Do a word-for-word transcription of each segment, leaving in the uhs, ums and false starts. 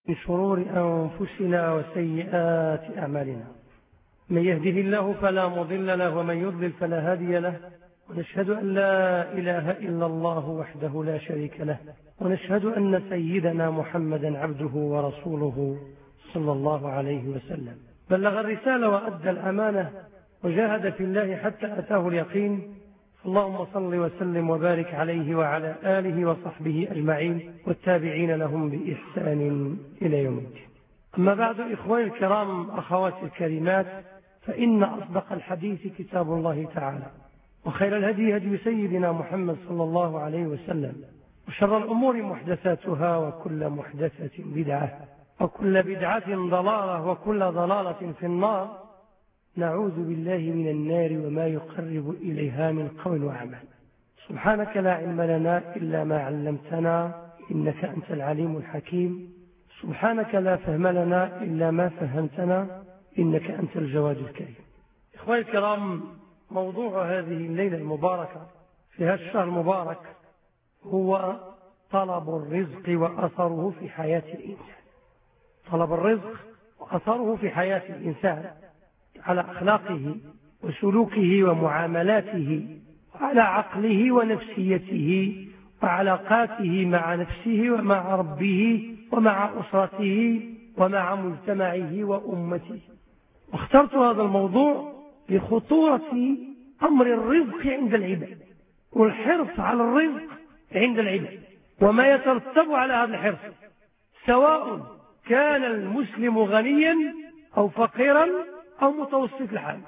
من شرور أنفسنا وسيئات أعمالنا. من يهده الله فلا مضل له ومن يضلل فلا هادي له، ونشهد أن لا إله إلا الله وحده لا شريك له، ونشهد أن سيدنا محمدا عبده ورسوله صلى الله عليه وسلم. بلغ الرسالة وأدى الأمانة وجاهد في الله حتى أتاه اليقين. اللهم صل وسلم وبارك عليه وعلى آله وصحبه أجمعين والتابعين لهم بإحسان إلى يوم الدين. أما بعد، إخواني الكرام، أخواتي الكريمات، فإن أصدق الحديث كتاب الله تعالى، وخير الهدي هدي سيدنا محمد صلى الله عليه وسلم، وشر الأمور محدثاتها، وكل محدثة بدعة، وكل بدعة ضلالة، وكل ضلالة في النار. نعوذ بالله من النار وما يقرب إليها من قول وعمل. سبحانك لا علم لنا إلا ما علمتنا إنك أنت العليم الحكيم. سبحانك لا فهم لنا إلا ما فهمتنا إنك أنت الجواد الكريم. إخواني الكرام، موضوع هذه الليلة المباركة في هذا الشهر المبارك هو طلب الرزق وأثره في حياة الإنسان. طلب الرزق وأثره في حياة الإنسان على أخلاقه وسلوكه ومعاملاته، وعلى عقله ونفسيته وعلاقاته مع نفسه ومع ربه ومع أسرته ومع مجتمعه وأمته. واخترت هذا الموضوع لخطورة أمر الرزق عند العباد، والحرص على الرزق عند العباد، وما يترتب على هذا الحرص، سواء كان المسلم غنيا أو فقيرا أو متوسط الحال.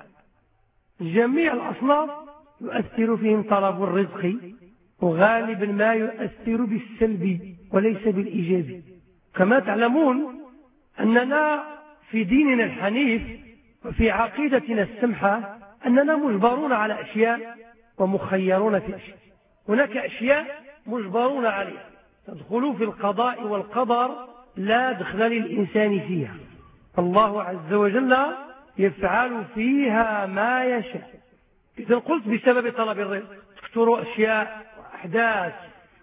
جميع الأصناف يؤثر فيهم طلب الرزق، وغالبا ما يؤثر بالسلب وليس بالإيجاب. كما تعلمون أننا في ديننا الحنيف وفي عقيدتنا السمحة أننا مجبرون على أشياء ومخيرون في أشياء. هناك أشياء مجبرون عليها تدخل في القضاء والقدر لا دخل للإنسان فيها. الله عز وجل يفعل فيها ما يشاء. إذا قلت بسبب طلب الرزق تكثر أشياء وأحداث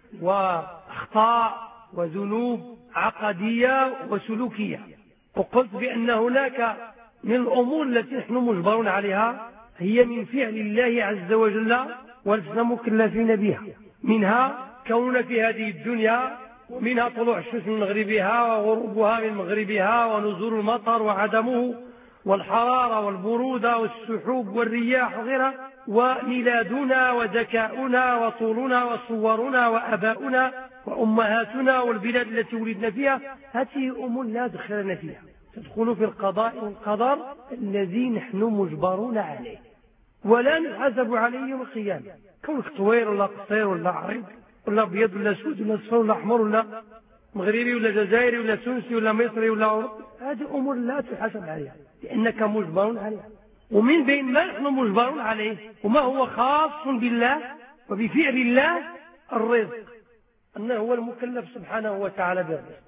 وأخطاء وذنوب عقدية وسلوكية، وقلت بأن هناك من الأمور التي نحن مجبرون عليها هي من فعل الله عز وجل ولسنا مكلفين بها. منها كوننا في هذه الدنيا، ومنها طلوع الشمس من مغربها وغروبها من مغربها، ونزول المطر وعدمه، والحرارة والبرودة والسحوب والرياح وغيرها، وميلادنا وذكاؤنا وطولنا وصورنا وأباؤنا وأمهاتنا والبلاد التي ولدنا فيها. هذه أمور لا دخل لنا فيها، تدخل في القضاء والقدر الذي نحن مجبرون عليه ولا نحاسب عليه يوم القيامة. كونك طويل ولا قصير ولا عريض ولا ابيض ولا اسود ولا اصفر ولا احمر ولا مغربي ولا جزائري ولا تونسي ولا مصري ولا أوروبي، هذه امور لا تحاسب عليها لانك مجبر عليها. ومن بين ما نحن مجبرون عليه وما هو خاص بالله وبفعل الله الرزق، انه هو المكلف سبحانه وتعالى بالرزق.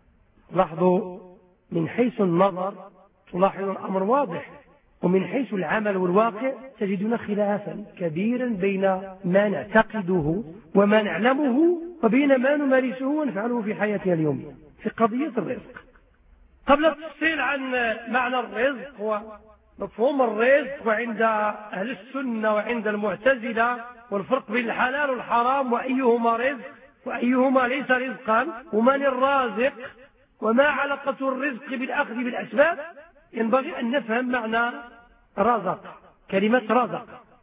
لاحظوا، من حيث النظر تلاحظ الامر واضح، ومن حيث العمل والواقع تجدون خلافا كبيرا بين ما نعتقده وما نعلمه وبين ما نمارسه ونفعله في حياتنا اليومية في قضية الرزق. قبل التفصيل عن معنى الرزق ومفهوم الرزق وعند أهل السنة وعند المعتزلة، والفرق بين الحلال والحرام وأيهما رزق وأيهما ليس رزقا، ومن الرازق، وما علاقة الرزق بالأخذ بالأسباب، ينبغي أن نفهم معنى رزق. كلمة رزق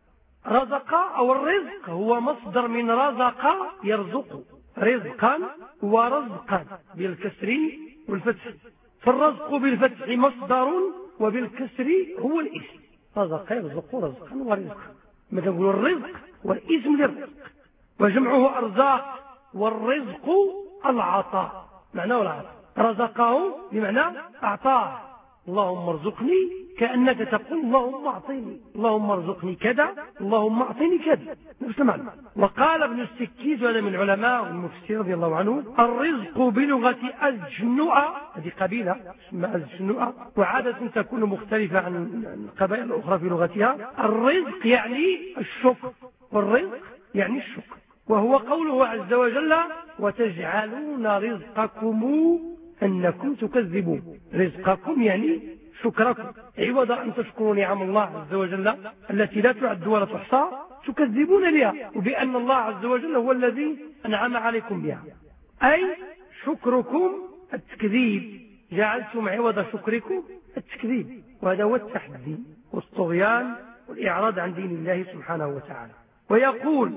رزق أو الرزق هو مصدر من رزق يرزق، رزقا ورزقا بالكسر والفتح. فالرزق بالفتح مصدر وبالكسر هو الاسم. رزق يرزق رزقا ورزقا. ما تقول الرزق والاسم للرزق، وجمعه أرزاق، والرزق العطاء، معناه العطاء. رزقه بمعنى أعطاه. اللهم ارزقني كأنك تقول اللهم أعطيني، اللهم ارزقني كذا، اللهم أعطيني كذا، نفس المعنى. وقال ابن السكيت، وهذا من العلماء المفسر رضي الله عنه: الرزق بلغة الجنوءة، هذه قبيلة اسمها الجنوءة، وعادة تكون مختلفة عن القبائل الأخرى في لغتها. الرزق يعني الشكر، والرزق يعني الشكر، وهو قوله عز وجل: وتجعلون رزقكم أنكم تكذبون. رزقكم يعني شكركم، عوض أن تشكروا نعم الله عز وجل التي لا تعد ولا تحصى تكذبون بها، وبأن الله عز وجل هو الذي أنعم عليكم بها. أي شكركم التكذيب، جعلتم عوض شكركم التكذيب، وهذا هو التحدي والطغيان والإعراض عن دين الله سبحانه وتعالى. ويقول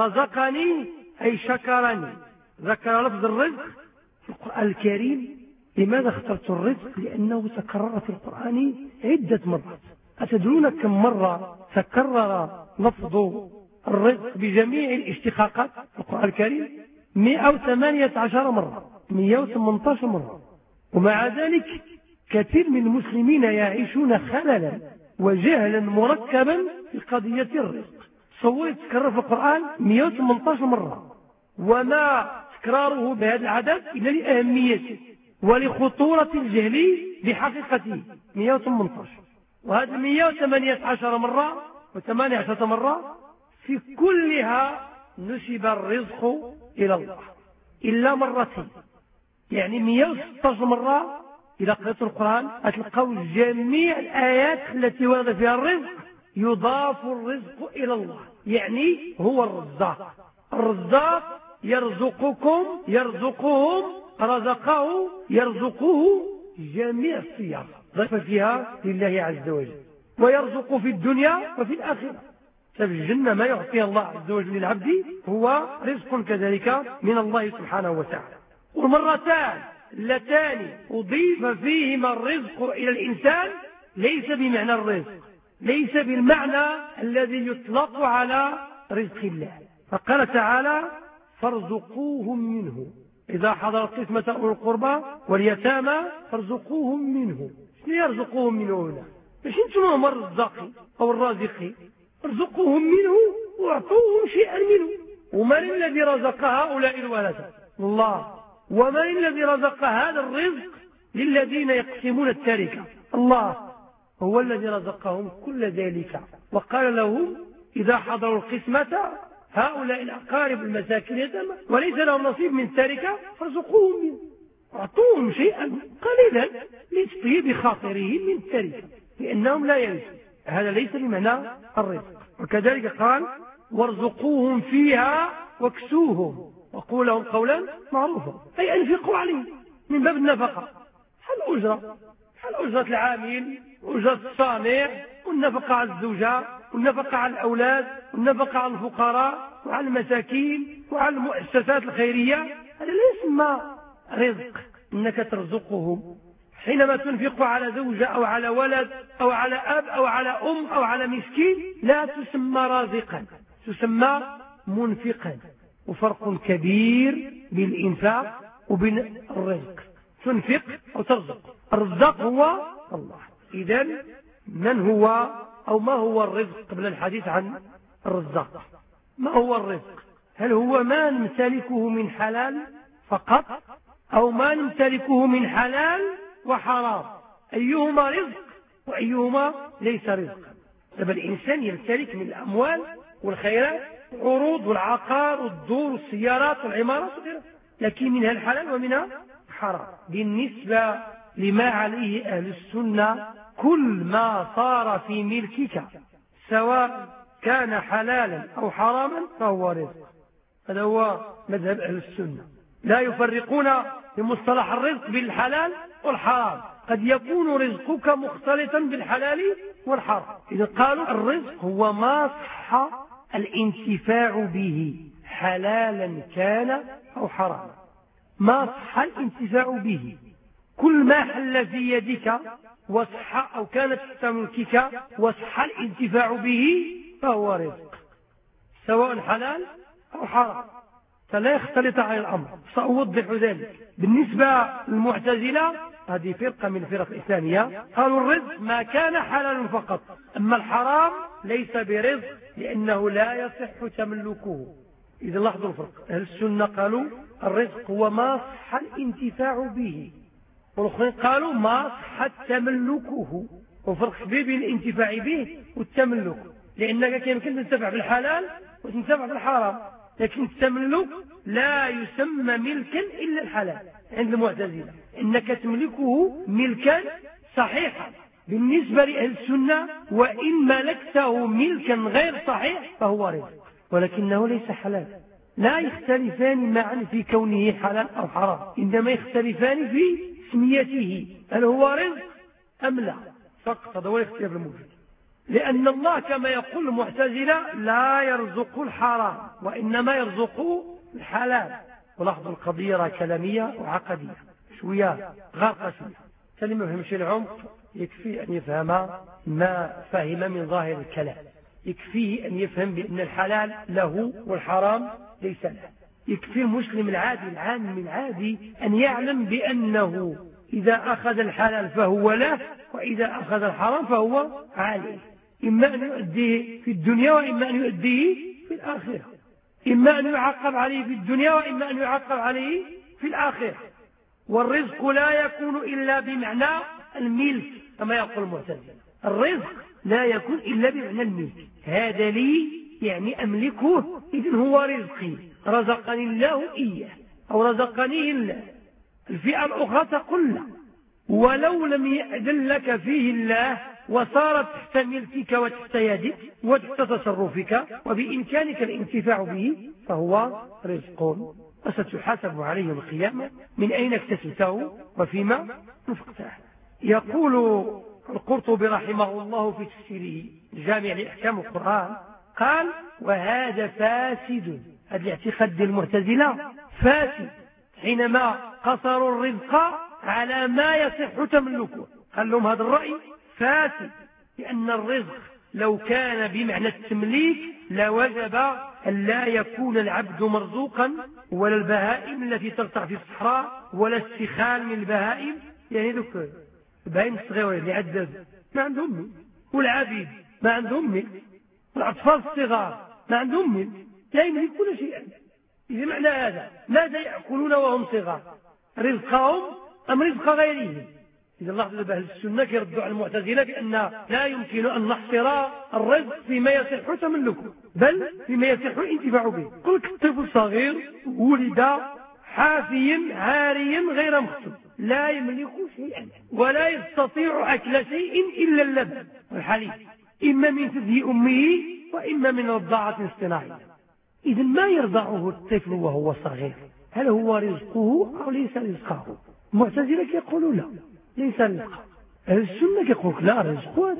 رزقني أي شكرني. ذكر لفظ الرزق في القرآن الكريم. لماذا اخترت الرزق؟ لأنه تكرر في القرآن عدة مرات. أتدرون كم مرة تكرر لفظ الرزق بجميع الاشتقاقات في القرآن الكريم؟ مئة وثمانية عشر مرة، مئة وثمانية عشر مرة. ومع ذلك كثير من المسلمين يعيشون خللا وجهلا مركبا في قضية الرزق. تصور تكرر في القرآن مئة وثمانية عشر مرة، وما تكراره بهذا العدد إلا لأهميته ولخطورة الجهل بحقيقته. مئة وثمانية عشر، وهذه مئة وثمانية عشر مرة وثمانية عشر مرة في كلها نسب الرزق إلى الله إلا مرتين، يعني مئة وستة عشر مرة. إذا قرأت القرآن أتلقوا جميع الآيات التي ورد فيها الرزق يضاف الرزق إلى الله، يعني هو الرزاق. الرزاق يرزقكم، يرزقهم، رزقه، يرزقه، جميع الصيغ ضيف فيها لله عز وجل. ويرزق في الدنيا وفي الآخرة. ففي الجنة ما يعطيه الله عز وجل للعبد هو رزق كذلك من الله سبحانه وتعالى. والمرتان اللتان أضيف فيهما الرزق إلى الإنسان ليس بمعنى الرزق، ليس بالمعنى الذي يطلق على رزق الله. فقال تعالى فارزقوهم منه إذا حضر القسمة أولو القربى واليتامى فارزقوهم منه. شنو يرزقوهم منه هنا؟ مش انتم هم الرزاقين أو الرازقين، ارزقوهم منه واعطوهم شيئا منه. ومن الذي رزق هؤلاء الولد؟ الله. ومن الذي رزق هذا الرزق للذين يقسمون التركة؟ الله هو الذي رزقهم كل ذلك. وقال لهم إذا حضروا القسمة هؤلاء الأقارب المساكين يتامى وليس لهم نصيب من التركة فارزقوهم منه، اعطوهم شيئا قليلا لتطيب خاطرهم من التركة لأنهم لا يرثون. هذا ليس بمعنى الرزق. وكذلك قال وارزقوهم فيها واكسوهم وقولوا لهم قولا معروفا، أي أنفقوا عليهم من باب النفقة. حل أجرة، حل أجرة العامل، أجرة الصانع، والنفقة على الزوجة، والنفقة على الأولاد، والنفقة على الفقراء وعلى المساكين وعلى المؤسسات الخيرية. هذا لا يسمى رزق إنك ترزقهم. حينما تنفق على زوجة أو على ولد أو على أب أو على أم أو على مسكين لا تسمى رازقا، تسمى منفقا. وفرق كبير بين الإنفاق وبين الرزق. تنفق أو ترزق. الرزاق هو الله. إذن من هو أو ما هو الرزق قبل الحديث عن الرزاق؟ ما هو الرزق؟ هل هو ما نمتلكه من حلال فقط أو ما نمتلكه من حلال وحرام؟ أيهما رزق وأيهما ليس رزقا؟ طب الإنسان يمتلك من الأموال والخيرات العروض والعقار والدور والسيارات والعمارات وغيرها، لكن منها الحلال ومنها حرام. بالنسبة لما عليه أهل السنة كل ما صار في ملكك سواء كان حلالا أو حراما فهو رزق. هذا هو مذهب أهل السنة. لا يفرقون في مصطلح الرزق بالحلال والحرام. قد يكون رزقك مختلطا بالحلال والحرام. إذا قالوا الرزق هو ما صح الانتفاع به حلالا كان أو حراما، ما صح الانتفاع به. كل ما حل في يدك وصح أو كانت تحت ملكك وصح الانتفاع به فهو رزق سواء حلال أو حرام، فلا يختلط على الأمر. سأوضح ذلك. بالنسبة للمعتزلة هذه فرقة من الفرق الإسلامية قالوا الرزق ما كان حلال فقط، أما الحرام ليس برزق لأنه لا يصح تملكه. إذا لاحظوا الفرق. أهل السنة قالوا الرزق هو ما صح الانتفاع به، والآخرين قالوا ما صح تملكه. وفرق كبير بين الانتفاع به والتملك، لأنك يمكن تنتفع بالحلال وتنتفع بالحرام، لكن التملك لا يسمى ملكا إلا الحلال. عند المعتزلة، إنك تملكه ملكا صحيحا بالنسبة لأهل السنة، وإن ملكته ملكا غير صحيح فهو رزق، ولكنه ليس حلال. لا يختلفان معا في كونه حلال أو حرام، إنما يختلفان في اسميته، هل هو رزق أم لا فقط. هذا هو الاختلاف الموجود، لأن الله كما يقول المعتزلة لا يرزق الحرام وإنما يرزق الحلال. ولاحظوا القضية راه كلامية وعقدية شوية غارقة شوية، فاللي ما فهمش العمق يكفي أن يفهم ما فهم من ظاهر الكلام، يكفيه أن يفهم بأن الحلال له والحرام ليس له. يكفي المسلم العادي العام العادي أن يعلم بأنه إذا أخذ الحلال فهو له، وإذا أخذ الحرام فهو عليه، إما أن يؤديه في الدنيا وإما أن يؤديه في الآخرة، إما أن يعاقب عليه في الدنيا وإما أن يعاقب عليه في الآخرة. والرزق لا يكون إلا بمعنى الملك كما يقول المعتزلة، الرزق لا يكون إلا بمعنى الملك، هذا لي يعني أملكه، إذن هو رزقي، رزقني الله إياه أو رزقنيه الله. الفئة الأخرى تقول لا، ولو لم يأذن لك فيه الله وصارت تحت ملكك وتحت يدك وتحت تصرفك وبإمكانك الانتفاع به فهو رزق، وستحاسب عليه القيامة من أين اكتسبته وفيما نفقته. يقول القرطبي رحمه الله في تفسيره الجامع لأحكام القرآن قال: وهذا فاسد، هذا الاعتقاد المعتزلة فاسد حينما قصروا الرزق على ما يصح تملكه. قال لهم هذا الرأي فاسد، لأن الرزق لو كان بمعنى التمليك لوجب أن لا يكون العبد مرزوقا، ولا البهائم التي ترتع في الصحراء، ولا السخان من البهائم، يعني ذوك البهائم الصغيرة اللي عدد ما عندهم ملك، والعبيد ما عندهم ملك، والأطفال الصغار ما عندهم ملك، لا يملكون شيئا. إذا معنى هذا ماذا يأكلون وهم صغار؟ رزقهم أم رزق غيرهم؟ إذا الله تعالى أهل السنة يردوا على المعتزلة بأن لا يمكن أن نحصر الرزق فيما يصح تملكه، بل فيما يصح الانتفاع به. قل طفل صغير ولد حافيا عاريا غير مختوم لا يملك شيئا ولا يستطيع أكل شيء إلا اللبن والحليب، إما من ثدي أمه وإما من رضاعة اصطناعية. إذا ما يرضعه الطفل وهو صغير هل هو رزقه أو ليس رزقه؟ المعتزلة يقولون لا ليس رزقه، أهل السنة يقول لا رزقه،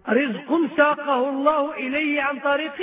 رزق ساقه الله إليه عن طريق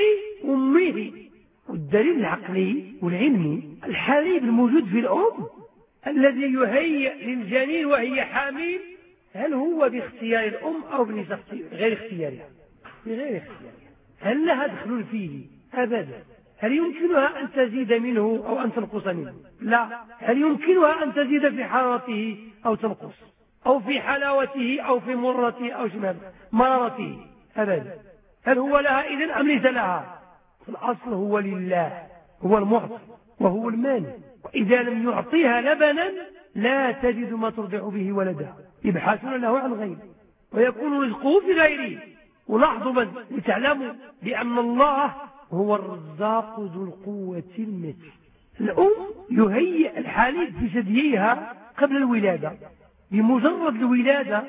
أمه. والدليل العقلي والعلمي الحليب الموجود في الأم الذي يهيئ للجنين وهي حامل، هل هو باختيار الأم أو بغير اختيارها؟ بغير اختيارها. هل لها دخل فيه؟ أبدا. هل يمكنها أن تزيد منه أو أن تنقص منه؟ لا. هل يمكنها أن تزيد في حرارته أو تنقص، أو في حلاوته أو في مرته أو مرارته؟ أبدا. هل هو لها إذن أم ليس لها؟ الأصل هو لله، هو المعطي وهو المانع، وإذا لم يعطيها لبنا لا تجد ما ترضع به ولدها، يبحثون له عن غيره ويكون رزقه في غيره. ولاحظوا بس لتعلموا بأن الله هو الرزاق ذو القوة المتين. الأم يهيئ الحليب في ثدييها قبل الولادة، بمجرد الولادة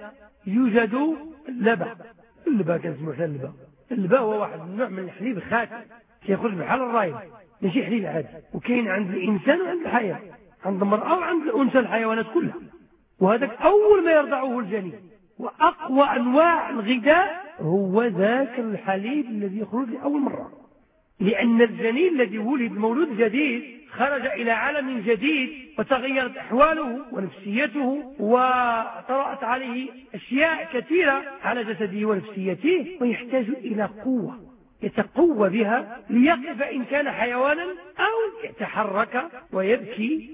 يوجد اللبن. اللبن كان اسمه اللبن، اللبن هو واحد من نوع من الحليب خاتم يخرج بحال الرايب، ماشي حليب عادي، وكاين عند الإنسان وعند الحيوان، عند المرأة وعند الأنثى الحيوانات كلها. وهذاك أول ما يرضعه الجنين، وأقوى أنواع الغذاء هو ذاك الحليب الذي يخرج لأول مرة، لأن الجنين الذي ولد مولود جديد خرج إلى عالم جديد وتغيرت أحواله ونفسيته وطرأت عليه أشياء كثيرة على جسده ونفسيته، ويحتاج إلى قوة يتقوى بها ليقف إن كان حيوانا أو يتحرك ويبكي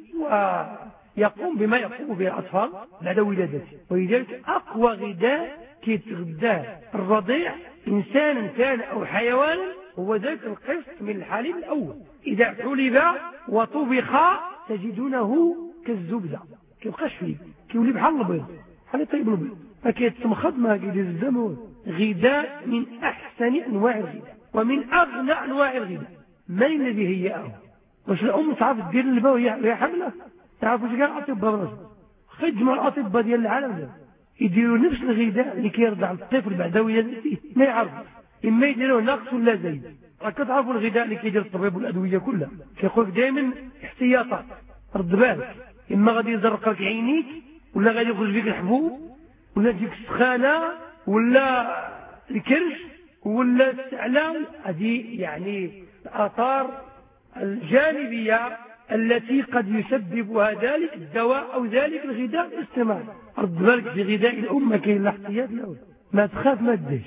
ويقوم بما يقوم به الأطفال بعد ولادته. ولذلك أقوى غذاء كيتغذاه الرضيع إنسانا كان أو حيوانا هو ذاك القسط من الحليب الأول. إذا حلب وطبخ تجدونه كالزبدة، كيبقاش فيه، كيولي بحال البيض، بحال طيب البيض، فكيتمخض ما كيدير الدم. غذاء من أحسن أنواع الغذاء ومن أغنى أنواع الغذاء. من الذي هيئه؟ واش الأم تعرف دير اللبا وهي حاملة؟ تعرفوا شكون الأطباء براسهم خدموا الأطباء ديال العالم يديروا نفس الغذاء اللي كيرضع الطفل بعد ولادته ما يعرفوا إما يديروه ناقص ولا زايد. راك تعرفوا الغذاء اللي كيدير الطبيب والأدوية كلها كيقول لك دائما احتياطات رد بالك إما غادي يزرق لك عينيك ولا غادي يخرج فيك الحبوب ولا تجيك السخانة ولا الكرش ولا الاستعلام. هذه يعني الآثار الجانبية التي قد يسببها ذلك الدواء أو ذلك الغذاء الاصطناعي. رد بالك في غذاء الأمة كاين الاحتياط له ما تخاف ما تديش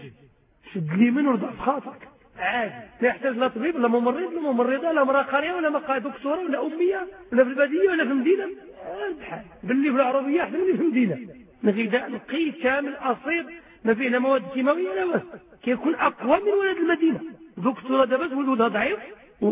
شد لي منه ورضع في خاطرك عادي لا يحتاج لا طبيب لا ممرض لا ممرضة لا امرأة قارئة ولا مقا دكتورة ولا أمية ولا في البادية ولا في المدينة بحال باللي في العربية أحسن من في المدينة. غذاء نقي كامل أصيل ما فيه لا مواد كيماوية لا بس كيكون أقوى من ولد المدينة. دكتورة دابا ولدها ضعيف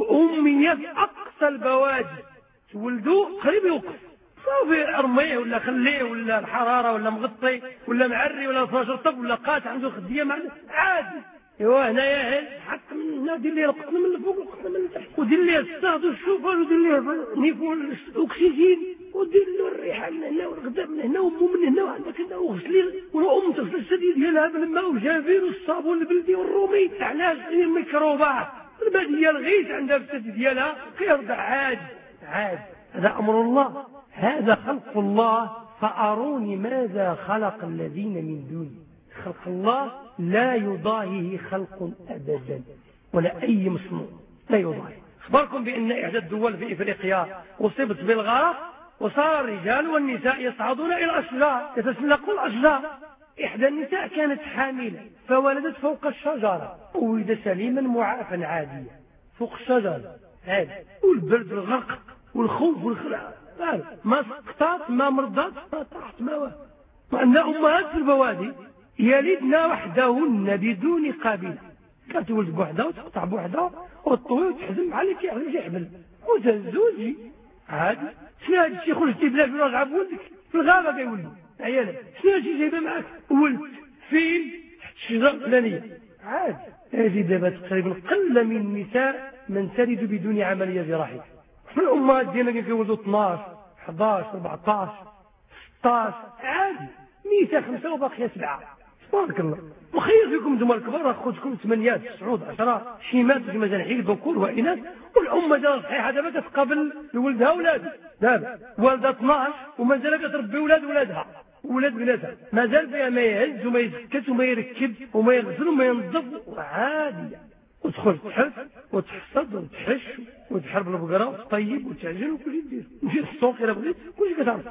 وأمية في أقصى البوادي تولدوا قريب يوقف صافي ارميه ولا خليه ولا الحرارة ولا مغطي ولا معري ولا فاش رطب ولا قاطع عنده خدية عادي. ايوا هنايا حق من هنا دير ليه القطن من الفوق والقطن من التحت ودير ليه الصهد والشوفان ودير ليه نيفو الاكسجين ودير له الريحه من هنا والغذاء من هنا وامه من هنا وعندك هنا وغسلي والام تغسل الثدي ديالها بالماء والجافير والصابون البلدي والرومي علاش الميكروبات الباديه الغيث عندها في الثدي ديالها كيرضع عادي عادي. هذا امر الله هذا خلق الله فاروني ماذا خلق الذين من دونه. خلق الله لا يضاهيه خلق أبدا ولا أي مصنوع لا يضاهيه. أخبركم بأن إحدى الدول في إفريقيا أصيبت بالغرق وصار الرجال والنساء يصعدون إلى الأشجار يتسلقون الأشجار. إحدى النساء كانت حاملة فولدت فوق الشجرة ولد سليما معافا عاديا فوق الشجرة عادي والبرد والغرق والخوف والخلع ما سقطت ما مرضت ما طاحت ما وعندنا أمهات في البوادي يلدنا وحدهن بدون قابلة كتولد بوحدها وتقطع بوحدها وتطوي وتحزم على اللي كيحزم يحبل وتزوجي عادي. شنو هذا الشيء خرجتي بلا في راجعه بولدك في الغابه كيولدوا عيالك شنو هذا الشيء جايبه معاك ولد فين تحت الشجره الفلانيه عادي. هذه دابا تقريبا قل من النساء من تلد بدون عمليه جراحيه. الامهات ديالنا كيولدوا اثناش حداش أربعطاش ستاش عادي ميتة خمسة وباقيه سبعه تبارك الله. وخير فيكم انتم الكبار اخذكم ثمانيات تسعود عشرة شيمات كما جنحيك ذكور واناث والامه دابا صحيحه دابا كتقابل لولدها ولادها دابا والده اثناش ومازال كتربي ولاد ولادها ولاد بناتها مازال فيها ما يهز وما يسكت وما يركب وما يغسل وما ينظف عاديه وتدخل تحف وتحصد وتحش وتحرب البقره وتطيب وتعجن وكل شيء دير تمشي للسوق الا بغيت كل شيء كتعرف.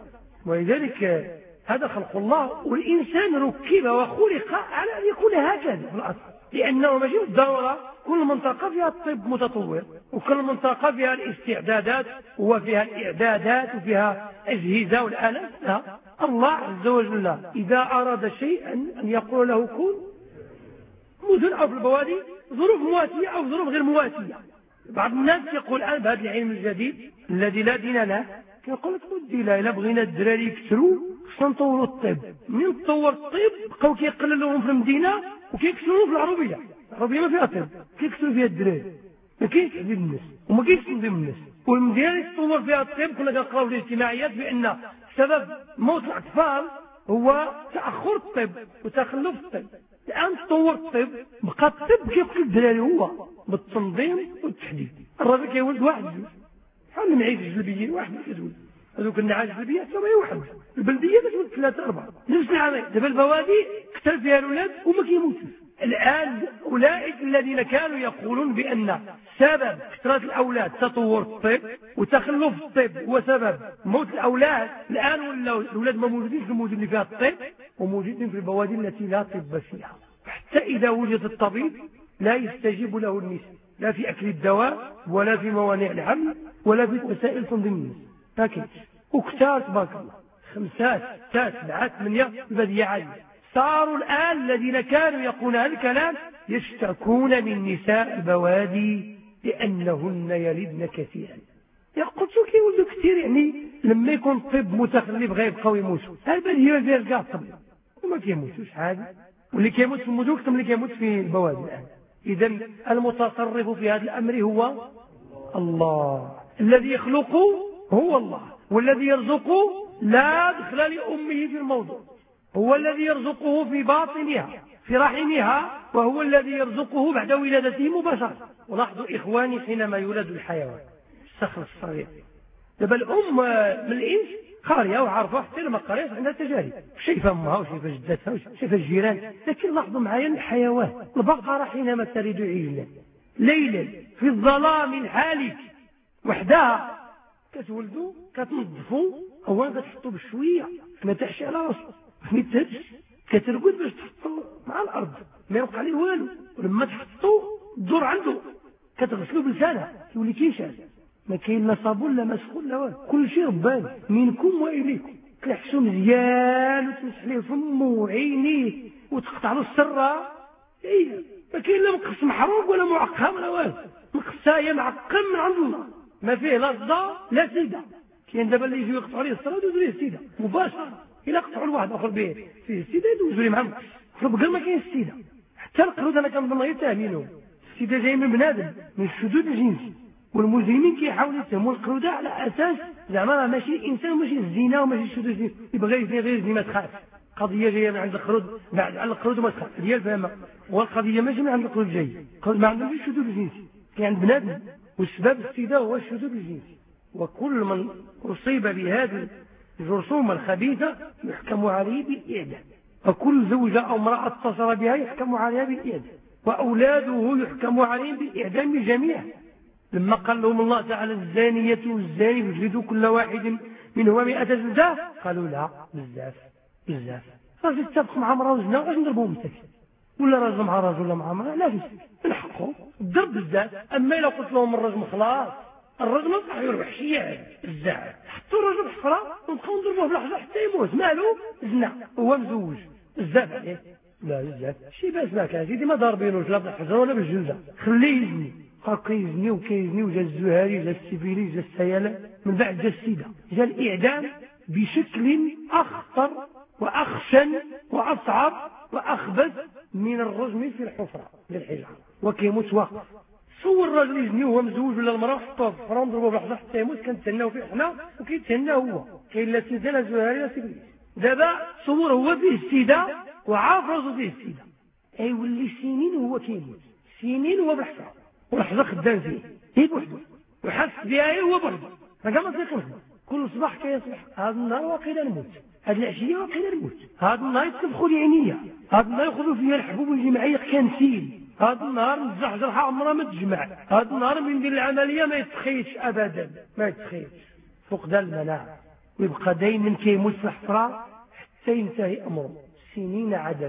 ولذلك هذا خلق الله والإنسان ركب وخلق على أن يكون هكذا في الأصل لأنه ماشي بالضرورة كل منطقة فيها الطب متطور وكل منطقة فيها الاستعدادات وفيها الإعدادات وفيها أجهزة والآلات. لا الله عز وجل إذا أراد شيئا أن يقول له كن مدن أو في البوادي ظروف مواتية أو ظروف غير مواتية. بعض الناس يقول الآن بهذا العلم الجديد الذي لا دين له كيقول لك ودي لا إلا بغينا الدراري يكسروا خصنا نطوروا الطب. من تطور الطب بقاو كيقللوهم في المدينه وكيكسروهم في العربيه. العربيه ما فيها طب كيكسروا فيها الدراري ما كاينش تحديد الناس وما كاينش تنظيم الناس. والمدينه اللي تطور فيها الطب كنا كنقراو في الاجتماعيات بان سبب موت الاطفال هو تاخر الطب وتخلف الطب. الان تطور الطب بقى الطب كيقتل الدراري هو بالتنظيم والتحديد. الراجل كيولد واحد جوج بحال المعيز الجلبيين واحد اللي كتولد هذوك النعاج الجلبيه حتى هي واحد البلديه كتولد ثلاثه اربعه نفس العمل. دابا البوادي كثر فيها الاولاد وما كيموتوش. الان اولئك الذين كانوا يقولون بان سبب كثره الاولاد تطور الطب وتخلف الطب هو سبب موت الاولاد الان ولاو الاولاد ما موجودين في المدن اللي فيها الطب وموجودين في البوادي التي لا طب فيها. حتى اذا وجد الطبيب لا يستجيب له النساء لا في اكل الدواء ولا في موانع الحمل ولا في وسائل تنظيم النساء لكن وكتار تبارك الله خمسات ستات سبعات ثمانية البدية عالية. صاروا الآن الذين كانوا يقولون هذا الكلام يشتكون من نساء البوادي لأنهن يلدن كثيرا. يقول شو كيولدوا كثير يعني لما يكون طب متخلف غيبقاو يموتوا. البدية ديال كاع الطب وما كيموتوش عادي واللي كيموت في المدن كم اللي كيموت في البوادي الآن. إذا المتصرف في هذا الأمر هو الله الذي يخلق هو الله والذي يرزقه لا دخل لأمه في الموضوع، هو الذي يرزقه في باطنها في رحمها، وهو الذي يرزقه بعد ولادته مباشرة. ولاحظوا إخواني حينما يولد الحيوان الصخر الصغير، دابا الأم من الإنس قارية وعارفة، حتى لما قريت عندها تجارب، شايفة أمها وشايفة جدتها وشايفة الجيران. لكن لاحظوا معايا الحيوان البقرة حينما تلد عجلا ليلا في الظلام الحالك وحدها، كتولدوا كتنظفوا، أولا كتحطوا بشوية ما تحشي على راسه ما يتهدش، كترقد باش تحطوا مع الأرض ما يوقع عليه والو، ولما تحطوا الدور عنده كتغسلوا بلسانها يولي كيشان، ما كاين لا صابون لا مسخون لا والو، كل شيء رباني منكم وإليكم. تلحسوا مزيان وتمسح ليه فمه وعينيه وتقطع له السره، ايه ما كاين لا مقص محروق ولا معقم ولا والو، مقصايه معقم من عند الله، ما فيه لا صدا لا سيده. كاين دابا اللي يجيو يقطعوا ليه السره يدوزوا ليه السيده مباشره، الا قطعوا لواحد اخر به فيه السيده يدوزوا ليه مع المقص، بقى ما كاين السيده. حتى القرود انا كنظن يتهمينهم السيده جاي من بنادم من الشذوذ الجنسي، والمجرمين كيحاولوا يتهموا القرودة على اساس زعما ماشي الانسان وماشي الزنا وماشي الشذوذ الجنسي، يبغى يزني غير يزني ما تخاف. قضيه جايه من عند القرود بعد على القرود وما تخاف ديال فهمها، والقضيه ماشي من عند القرود جايه، القرود ما عندهمش الشذوذ الجنسي، كاين عند بنادم، والسبب السيده هو الشذوذ الجنسي. وكل من اصيب بهذه الجرثومه الخبيثه يحكم عليه بالاعدام، وكل زوجه او امراه اتصل بها يحكم عليها بالاعدام، واولاده يحكم عليهم بالاعدام جميعا. لما قال لهم الله تعالى الزانية والزاني فاجلدوا كل واحد منهما مئة جلدة، قالوا لا بزاف بزاف، راجل تبقى مع مرأة وزنا واش نضربوه مساكين، ولا راجل مع راجل ولا مع مرأة لا من حقه الضرب بزاف. اما الا قلت لهم الرجم خلاص، الرجم صح يروح شيعي بزاف، حطوا الرجل حفرة ونبقاو نضربوه بالحجر حتى يموت، مالو زنا هو مزوج بزاف عليه، لا بزاف شي باس ما كان سيدي ما ضاربينوش لا بالحجر ولا بالجلدة، خليه يزني. كيزني وكيزني وجا الزهري جا السفيري جا السيالة، من بعد جا السيدة، جا الإعدام بشكل أخطر وأخشن وأصعب وأخبث من الرجم في الحفرة للحجرة، وكيموت واقف. صور الرجل يزني وهو مزوج ولا المرأة حطوها في الحفرة ونضربوه بالحجر حتى يموت، كنتهناو فيه حنا وكيتهنا هو، كاين لا سيدة لا زهري لا سفيري. دابا صور هو فيه السيدة وعارف راسو فيه السيدة، أي ولي سنين وهو كيموت، سنين وهو بالحجر والحجر خدام فيه هي بوحده وحس بها هو بوحده، راه ما تيقنش. كل صباح كيصبح هذا النهار واقيلا نموت، هذه العشيه واقيلا نموت، هذا النهار يتنفخوا لي عينيا، هذا النهار ياخذوا فيا الحبوب ويجي معايا كنسيل، هذا النهار نزح جرحه عمرها ما تجمع، هذا النهار من ندير العمليه ما يتخيلش ابدا ما يتخيلش، فقدان المناعه، ويبقى دائما كيموت في الحفره حتى ينتهي امره سنين عددا.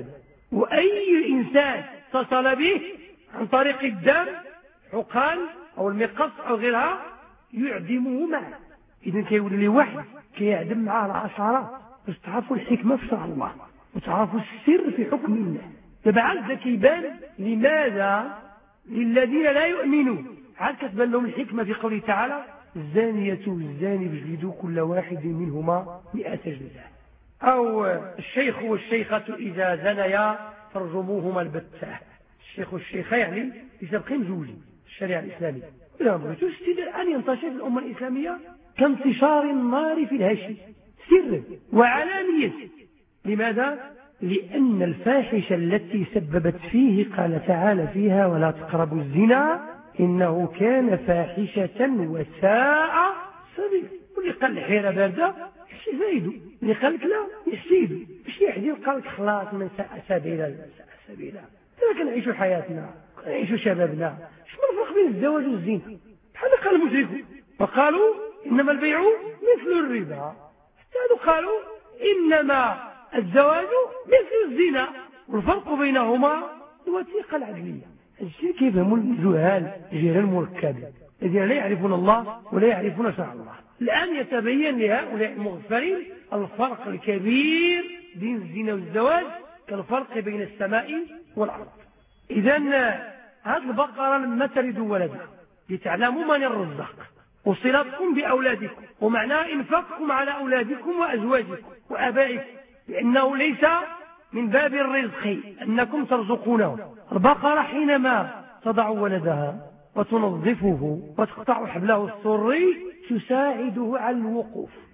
واي انسان اتصل به عن طريق الدم حقان او المقص او غيرها يعدمه معه. اذا كيولي واحد كيعدم معاه العشرات، باش تعرفوا الحكمه في شرع الله وتعرفوا السر في حكم الله. دابا عاد كيبان لماذا للذين لا يؤمنون عاد كتبان لهم الحكمه في قوله تعالى الزانيه والزاني فاجلدوا كل واحد منهما مئة جلده، او الشيخ والشيخه اذا زنيا فارجموهما البتة. الشيخ والشيخه يعني يسبقين مزوجين الشريعة الإسلامية. لا بغيتوش السيد الآن ينتشر في الأمة الإسلامية كانتشار النار في الهشيم سرا وعلانية. لماذا؟ لأن الفاحشة التي سببت فيه قال تعالى فيها ولا تقربوا الزنا إنه كان فاحشة وساء سبيلا. واللي قال الحيرة باردة يحشي زايدو، اللي قال لك لا يحشيدو، باش يحدي قال لك خلاص من ساء سبيلا ساء سبيلا. إذا كنعيشوا حياتنا كنعيشوا شبابنا، شنو الفرق بين الزواج والزنا؟ بحال قال المشركون وقالوا إنما البيع مثل الربا، حتى قالوا إنما الزواج مثل الزنا، والفرق بينهما الوثيقة العدلية. الشيء كيفهموا الجهال الجهال المركب الذين لا يعرفون الله ولا يعرفون شرع الله. الآن يتبين لهؤلاء المغفرين الفرق الكبير بين الزنا والزواج كالفرق بين السماء والأرض. إذن هذه البقرة لما تلدوا ولدها لتعلموا من الرزاق وصلتكم بأولادكم، ومعناه إنفاقكم على أولادكم وأزواجكم وأبائكم، لأنه ليس من باب الرزق أنكم ترزقونه. البقرة حينما تضع ولدها وتنظفه وتقطع حبله السري تساعده على الوقوف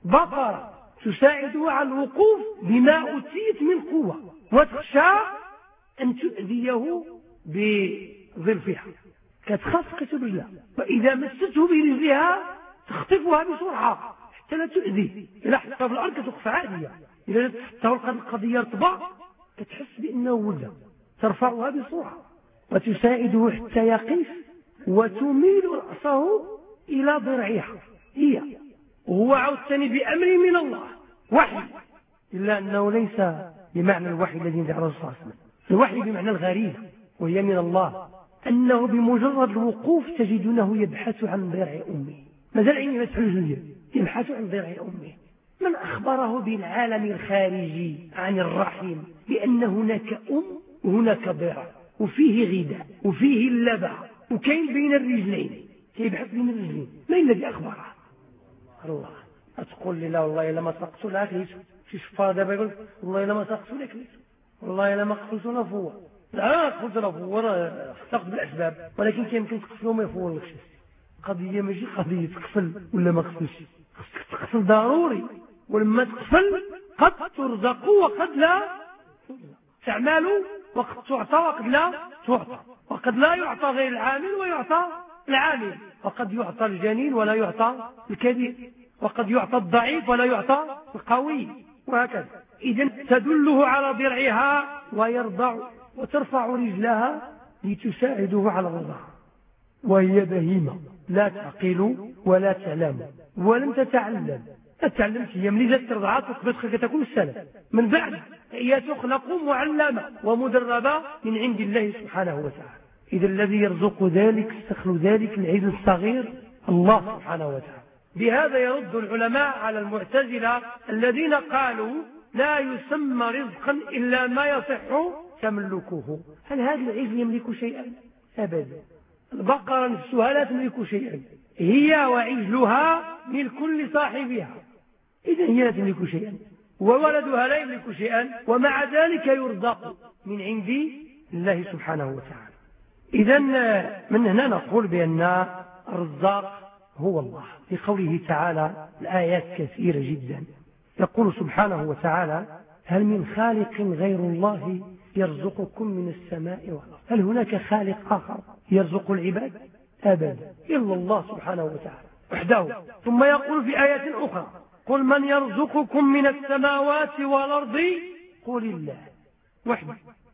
بقرة تساعده على الوقوف بما أوتيت من قوة، وتخشى أن تؤذيه بظرفها، كتخاف قتل رجلها، وإذا مسته برجلها تخطفها بسرعة حتى لا تؤذيه. إذا حطها في الأرض كتوقف عادية، إذا تولقت القضية رطبة كتحس بأنه ولد، ترفعها بسرعة وتساعده حتى يقف، وتميل رأسه إلى ضرعها هي، وهو عودتني بأمر من الله وحي، إلا أنه ليس بمعنى الوحي الذي يدعى الرسول صلى الله عليه وسلم. الوحي بمعنى الغريزة، وهي من الله، أنه بمجرد الوقوف تجدونه يبحث عن ضرع أمه، مازال عيني مسح الجلية، يبحث عن ضرع أمه. من أخبره بالعالم الخارجي عن الرحم بأن هناك أم وهناك ضرع، وفيه غذاء وفيه اللبع، وكاين بين الرجلين، يبحث بين الرجلين. من الذي أخبره؟ الله. أتقول لي لا والله لما سقط لها كليسو، شي شفار دابا يقول والله لما سقط لها كليسو، والله لما قتلت لا فوا، لا قتلت لا فوا، راه تاخذ بالأسباب، ولكن كيمكن تقتلو ما يفولكش. قضية ماشي قضية تقفل ولا ما تقفلش، خصك تقفل ضروري، ولما تقفل قد ترزق وقد لا تعمل، وقد تعطى وقد لا تعطى، وقد لا يعطى غير العامل ويعطى العامل، وقد يعطى الجنين ولا يعطى الكبير، وقد يعطى الضعيف ولا يعطى القوي، وهكذا. إذن تدله على ضرعها ويرضع، وترفع رجلها لتساعده على الرضاع، وهي بهيمة لا تعقل ولا تعلم ولم تتعلم. تعلمت هي ملي جات ترضعات وقبت تكون السنة من بعد، هي تخلق معلمة ومدربة من عند الله سبحانه وتعالى. إذا الذي يرزق ذلك استخل ذلك العيد الصغير الله سبحانه وتعالى. بهذا يرد العلماء على المعتزلة الذين قالوا لا يسمى رزقا إلا ما يصح تملكه. هل هذا العجل يملك شيئا؟ أبدا. البقرة نفسها لا تملك شيئا، هي وعجلها ملك لصاحبها، إذا هي لا تملك شيئا، وولدها لا يملك شيئا، ومع ذلك يرزق من عند الله سبحانه وتعالى. إذا من هنا نقول بأن الرزاق هو الله، لقوله تعالى الآيات كثيرة جدا. يقول سبحانه وتعالى هل من خالق غير الله يرزقكم من السماء والأرض؟ هل هناك خالق آخر يرزق العباد؟ أبدا، إلا الله سبحانه وتعالى وحده. ثم يقول في آيات أخرى قل من يرزقكم من السماوات والأرض قل الله وحده،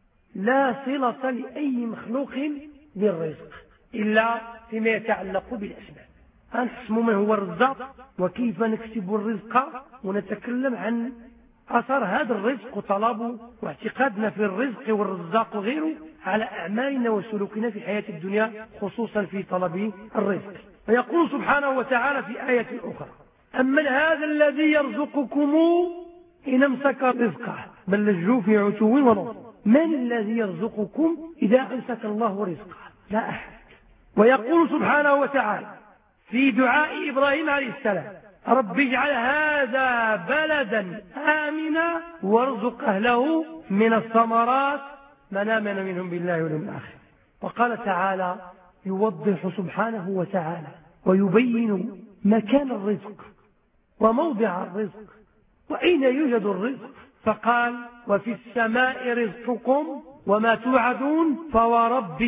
لا صلة لأي مخلوق بالرزق إلا فيما يتعلق بالأسباب. هنحسم من هو الرزاق وكيف نكسب الرزق، ونتكلم عن أثر هذا الرزق وطلبه واعتقادنا في الرزق والرزاق وغيره على أعمالنا وسلوكنا في حياة الدنيا، خصوصا في طلب الرزق. ويقول سبحانه وتعالى في آية أخرى أمن هذا الذي يرزقكم إن امسك رزقه بل لجوا في عتو ونفور. من الذي يرزقكم إذا أمسك الله رزقه؟ لا أحد. ويقول سبحانه وتعالى في دعاء إبراهيم عليه السلام رب اجعل هذا بلدا آمنا وارزق أهله من الثمرات من آمن منهم بالله واليوم الآخر. وقال تعالى يوضح سبحانه وتعالى ويبين مكان الرزق وموضع الرزق وأين يوجد الرزق، فقال وفي السماء رزقكم وما توعدون فورب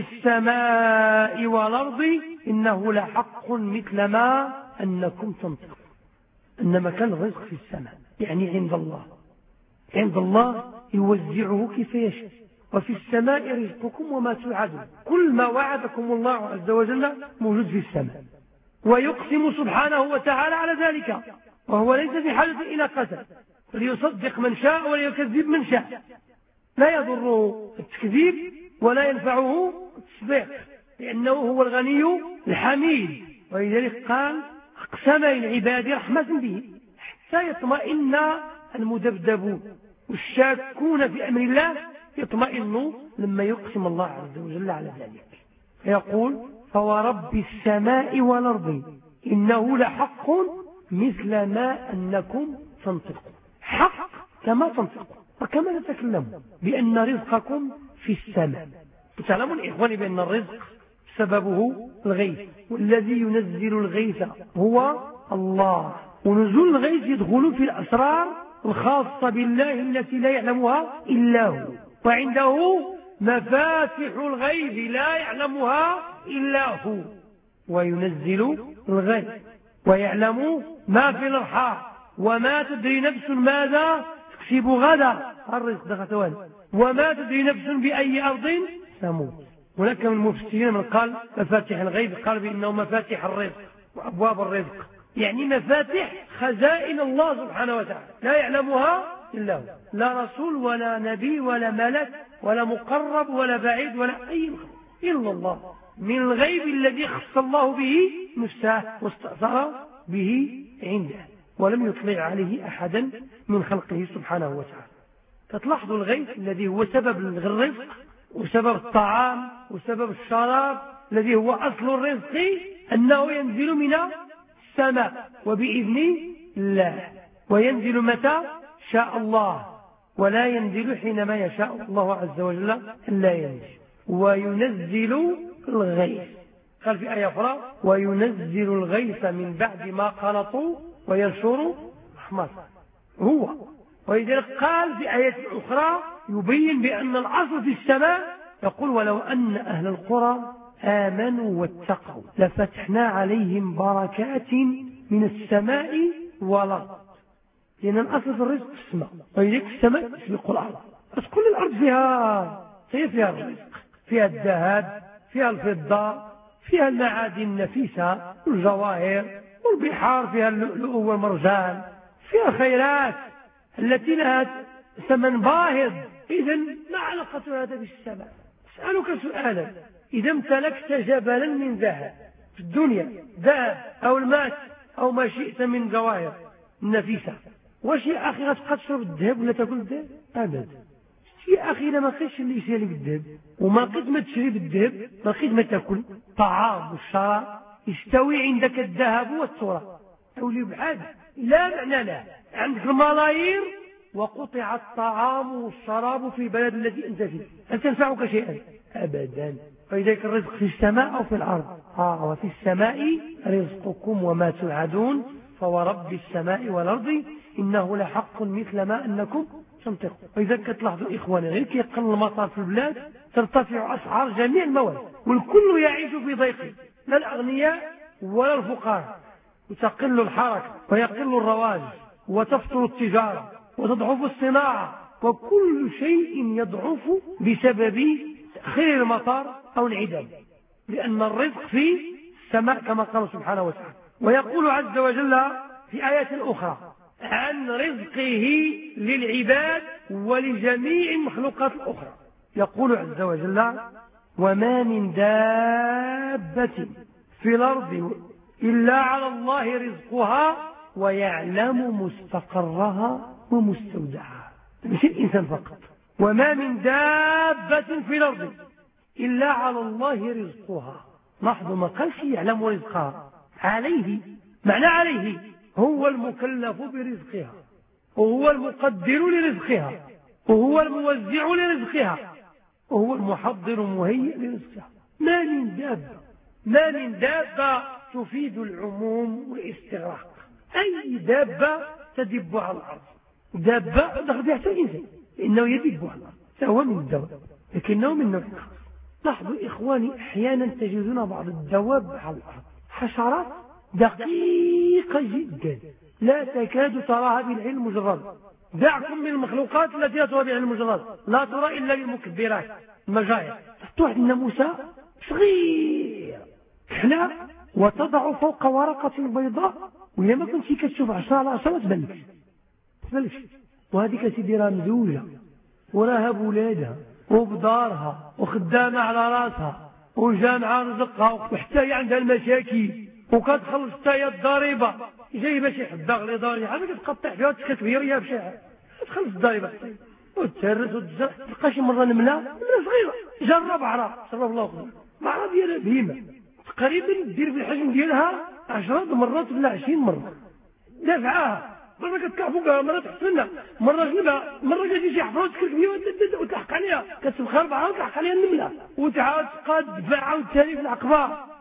السماء والأرض إنه لحق مثل ما أنكم تنطقون. أن مكان الرزق في السماء يعني عند الله، عند الله يوزعه كيف يشاء. وفي السماء رزقكم وما توعدون، كل ما وعدكم الله عز وجل موجود في السماء. ويقسم سبحانه وتعالى على ذلك وهو ليس في حاجة إلى قسم، فليصدق من شاء وليكذب من شاء، لا يضره التكذيب ولا ينفعه التصديق، لأنه هو الغني الحميد. ولذلك قال أقسم العباد رحمة به حتى يطمئن المدبدبون والشاكون في أمر الله يطمئنوا لما يقسم الله عز وجل على ذلك. فيقول فورب السماء والأرض إنه لحق مثل ما أنكم تنطقون، حق كما تنطقون وكما نتكلم بأن رزقكم في السماء. تعلمون إخواني بأن الرزق سببه الغيث، والذي ينزل الغيث هو الله ونزول الغيث يدخل في الأسرار الخاصة بالله التي لا يعلمها إلا هو، وعنده مفاتح الغيب لا يعلمها إلا هو، وينزل الغيث ويعلم ما في الأرحام وما تدري نفس ماذا تكسب غدا، الرزق دخل، وما تدري نفس بأي أرض تموت. هناك من المفسرين من قال مفاتح الغيب قال بأنه مفاتح الرزق وأبواب الرزق، يعني مفاتح خزائن الله سبحانه وتعالى لا يعلمها إلا هو، لا رسول ولا نبي ولا ملك ولا مقرب ولا بعيد ولا أي إلا الله، من الغيب الذي خص الله به نفسه واستأثر به عنده ولم يطلع عليه أحدا من خلقه سبحانه وتعالى. فتلاحظوا الغيث الذي هو سبب الرزق وسبب الطعام وسبب الشراب الذي هو أصل الرزق أنه ينزل من السماء وبإذن الله، وينزل متى شاء الله ولا ينزل حينما يشاء الله عز وجل لا ينزل. وينزل الغيث قال في آية أخرى وينزل الغيث من بعد ما قنطوا وينشر رحمته هو. ولذلك قال في آية أخرى يبين بأن الأصل في السماء، يقول ولو أن أهل القرى آمنوا واتقوا لفتحنا عليهم بركات من السماء والأرض، لأن الأصل في الرزق في السماء، ولذلك السماء تسبق الأرض، بس كل الأرض فيها فيها الرزق، فيها الذهب فيها الفضة فيها المعادن النفيسة والجواهر والبحار فيها اللؤلؤ والمرجان، فيها خيرات التي لها ثمن باهظ. إذا ما علاقة هذا بالسماء؟ أسألك سؤالا، إذا امتلكت جبلا من ذهب في الدنيا، ذهب أو الماس أو ما شئت من جواهر نفيسة، واش يا أخي غتبقى تشرب الذهب ولا تاكل الذهب؟ أبدا. يا أخي إلا ما لقيتش اللي يشري لك الذهب وما لقيت ما تشري بالذهب، ما لقيت ما تاكل طعام والشراب، يستوي عندك الذهب والتراب تولي بحال لا معنى له، عندك الملايير وقطع الطعام والشراب في البلد الذي أنت فيه، هل تنفعك شيئا؟ أبدا. فلذلك الرزق في السماء أو في الأرض؟ آه وفي السماء رزقكم وما توعدون فورب السماء والأرض إنه لحق مثل ما أنكم تنطقون. وإذا كتلاحظوا إخوانا غير كيقل المطار في البلاد ترتفع أسعار جميع المواد والكل يعيش في ضيق، لا الأغنياء ولا الفقراء، وتقل الحركة ويقل الرواج وتفتر التجارة وتضعف الصناعة، وكل شيء يضعف بسبب تأخير المطار أو انعدام، لأن الرزق في السماء كما قال سبحانه وتعالى. ويقول عز وجل في آيات أخرى عن رزقه للعباد ولجميع المخلوقات الأخرى، يقول عز وجل وما من دابة في الأرض إلا على الله رزقها ويعلم مستقرها ومستودعها. مش الإنسان فقط، وما من دابة في الأرض إلا على الله رزقها. لاحظوا ما قالش يعلم رزقها، عليه معنى عليه، هو المكلف برزقها وهو المقدر لرزقها وهو الموزع لرزقها وهو المحضر المهيئ لرزقها. ما من دابة، ما من دابة تفيد العموم والاستغراق، أي دابة تدب على الأرض، دابة دخل بها إنسان لأنه يدب على الأرض فهو من الدواب لكنه من نوع خاص. لاحظوا إخواني أحيانا تجدون بعض الدواب على الأرض حشرات دقيقة جدا لا تكاد تراها بالعين المجرد، دعكم من المخلوقات التي لا ترى بالعين المجرد، لا ترى إلا بالمكبرات المجاير. تحط الناموسة صغير كحلة وتضع فوق ورقة بيضاء، وإذا ما كنتي كتشوف عشرة على عشرة ما تبلش تبلش، وهذه كتدي راه مزوجة وراها بولادها وبدارها وخدامة على راسها وجامعة رزقها وحتى هي عندها المشاكل وكتخلص حتى هي الضريبة، جايبه شي حدا غلي ضاري عاد كتقطع فيها وتكتبير هي بشي حاجة تخلص الضريبة وتهرس وتزرع، تلقى شي مرة نملة نملة صغيرة جرب عرا شرب الله خذ مع ديالها بهيمة تقريبا دير في الحجم ديالها عشرات مرات ولا عشرين مرة دافعاها، مرة كتطلع فوقها مرة تحت منها مرة جنبها مرة كتجي شي حفرة وتكرك فيها وتلحق عليها كتبخر بعضها وتلحق عليها النملة وتعاد تبقى تدفع عاوتاني في العقبة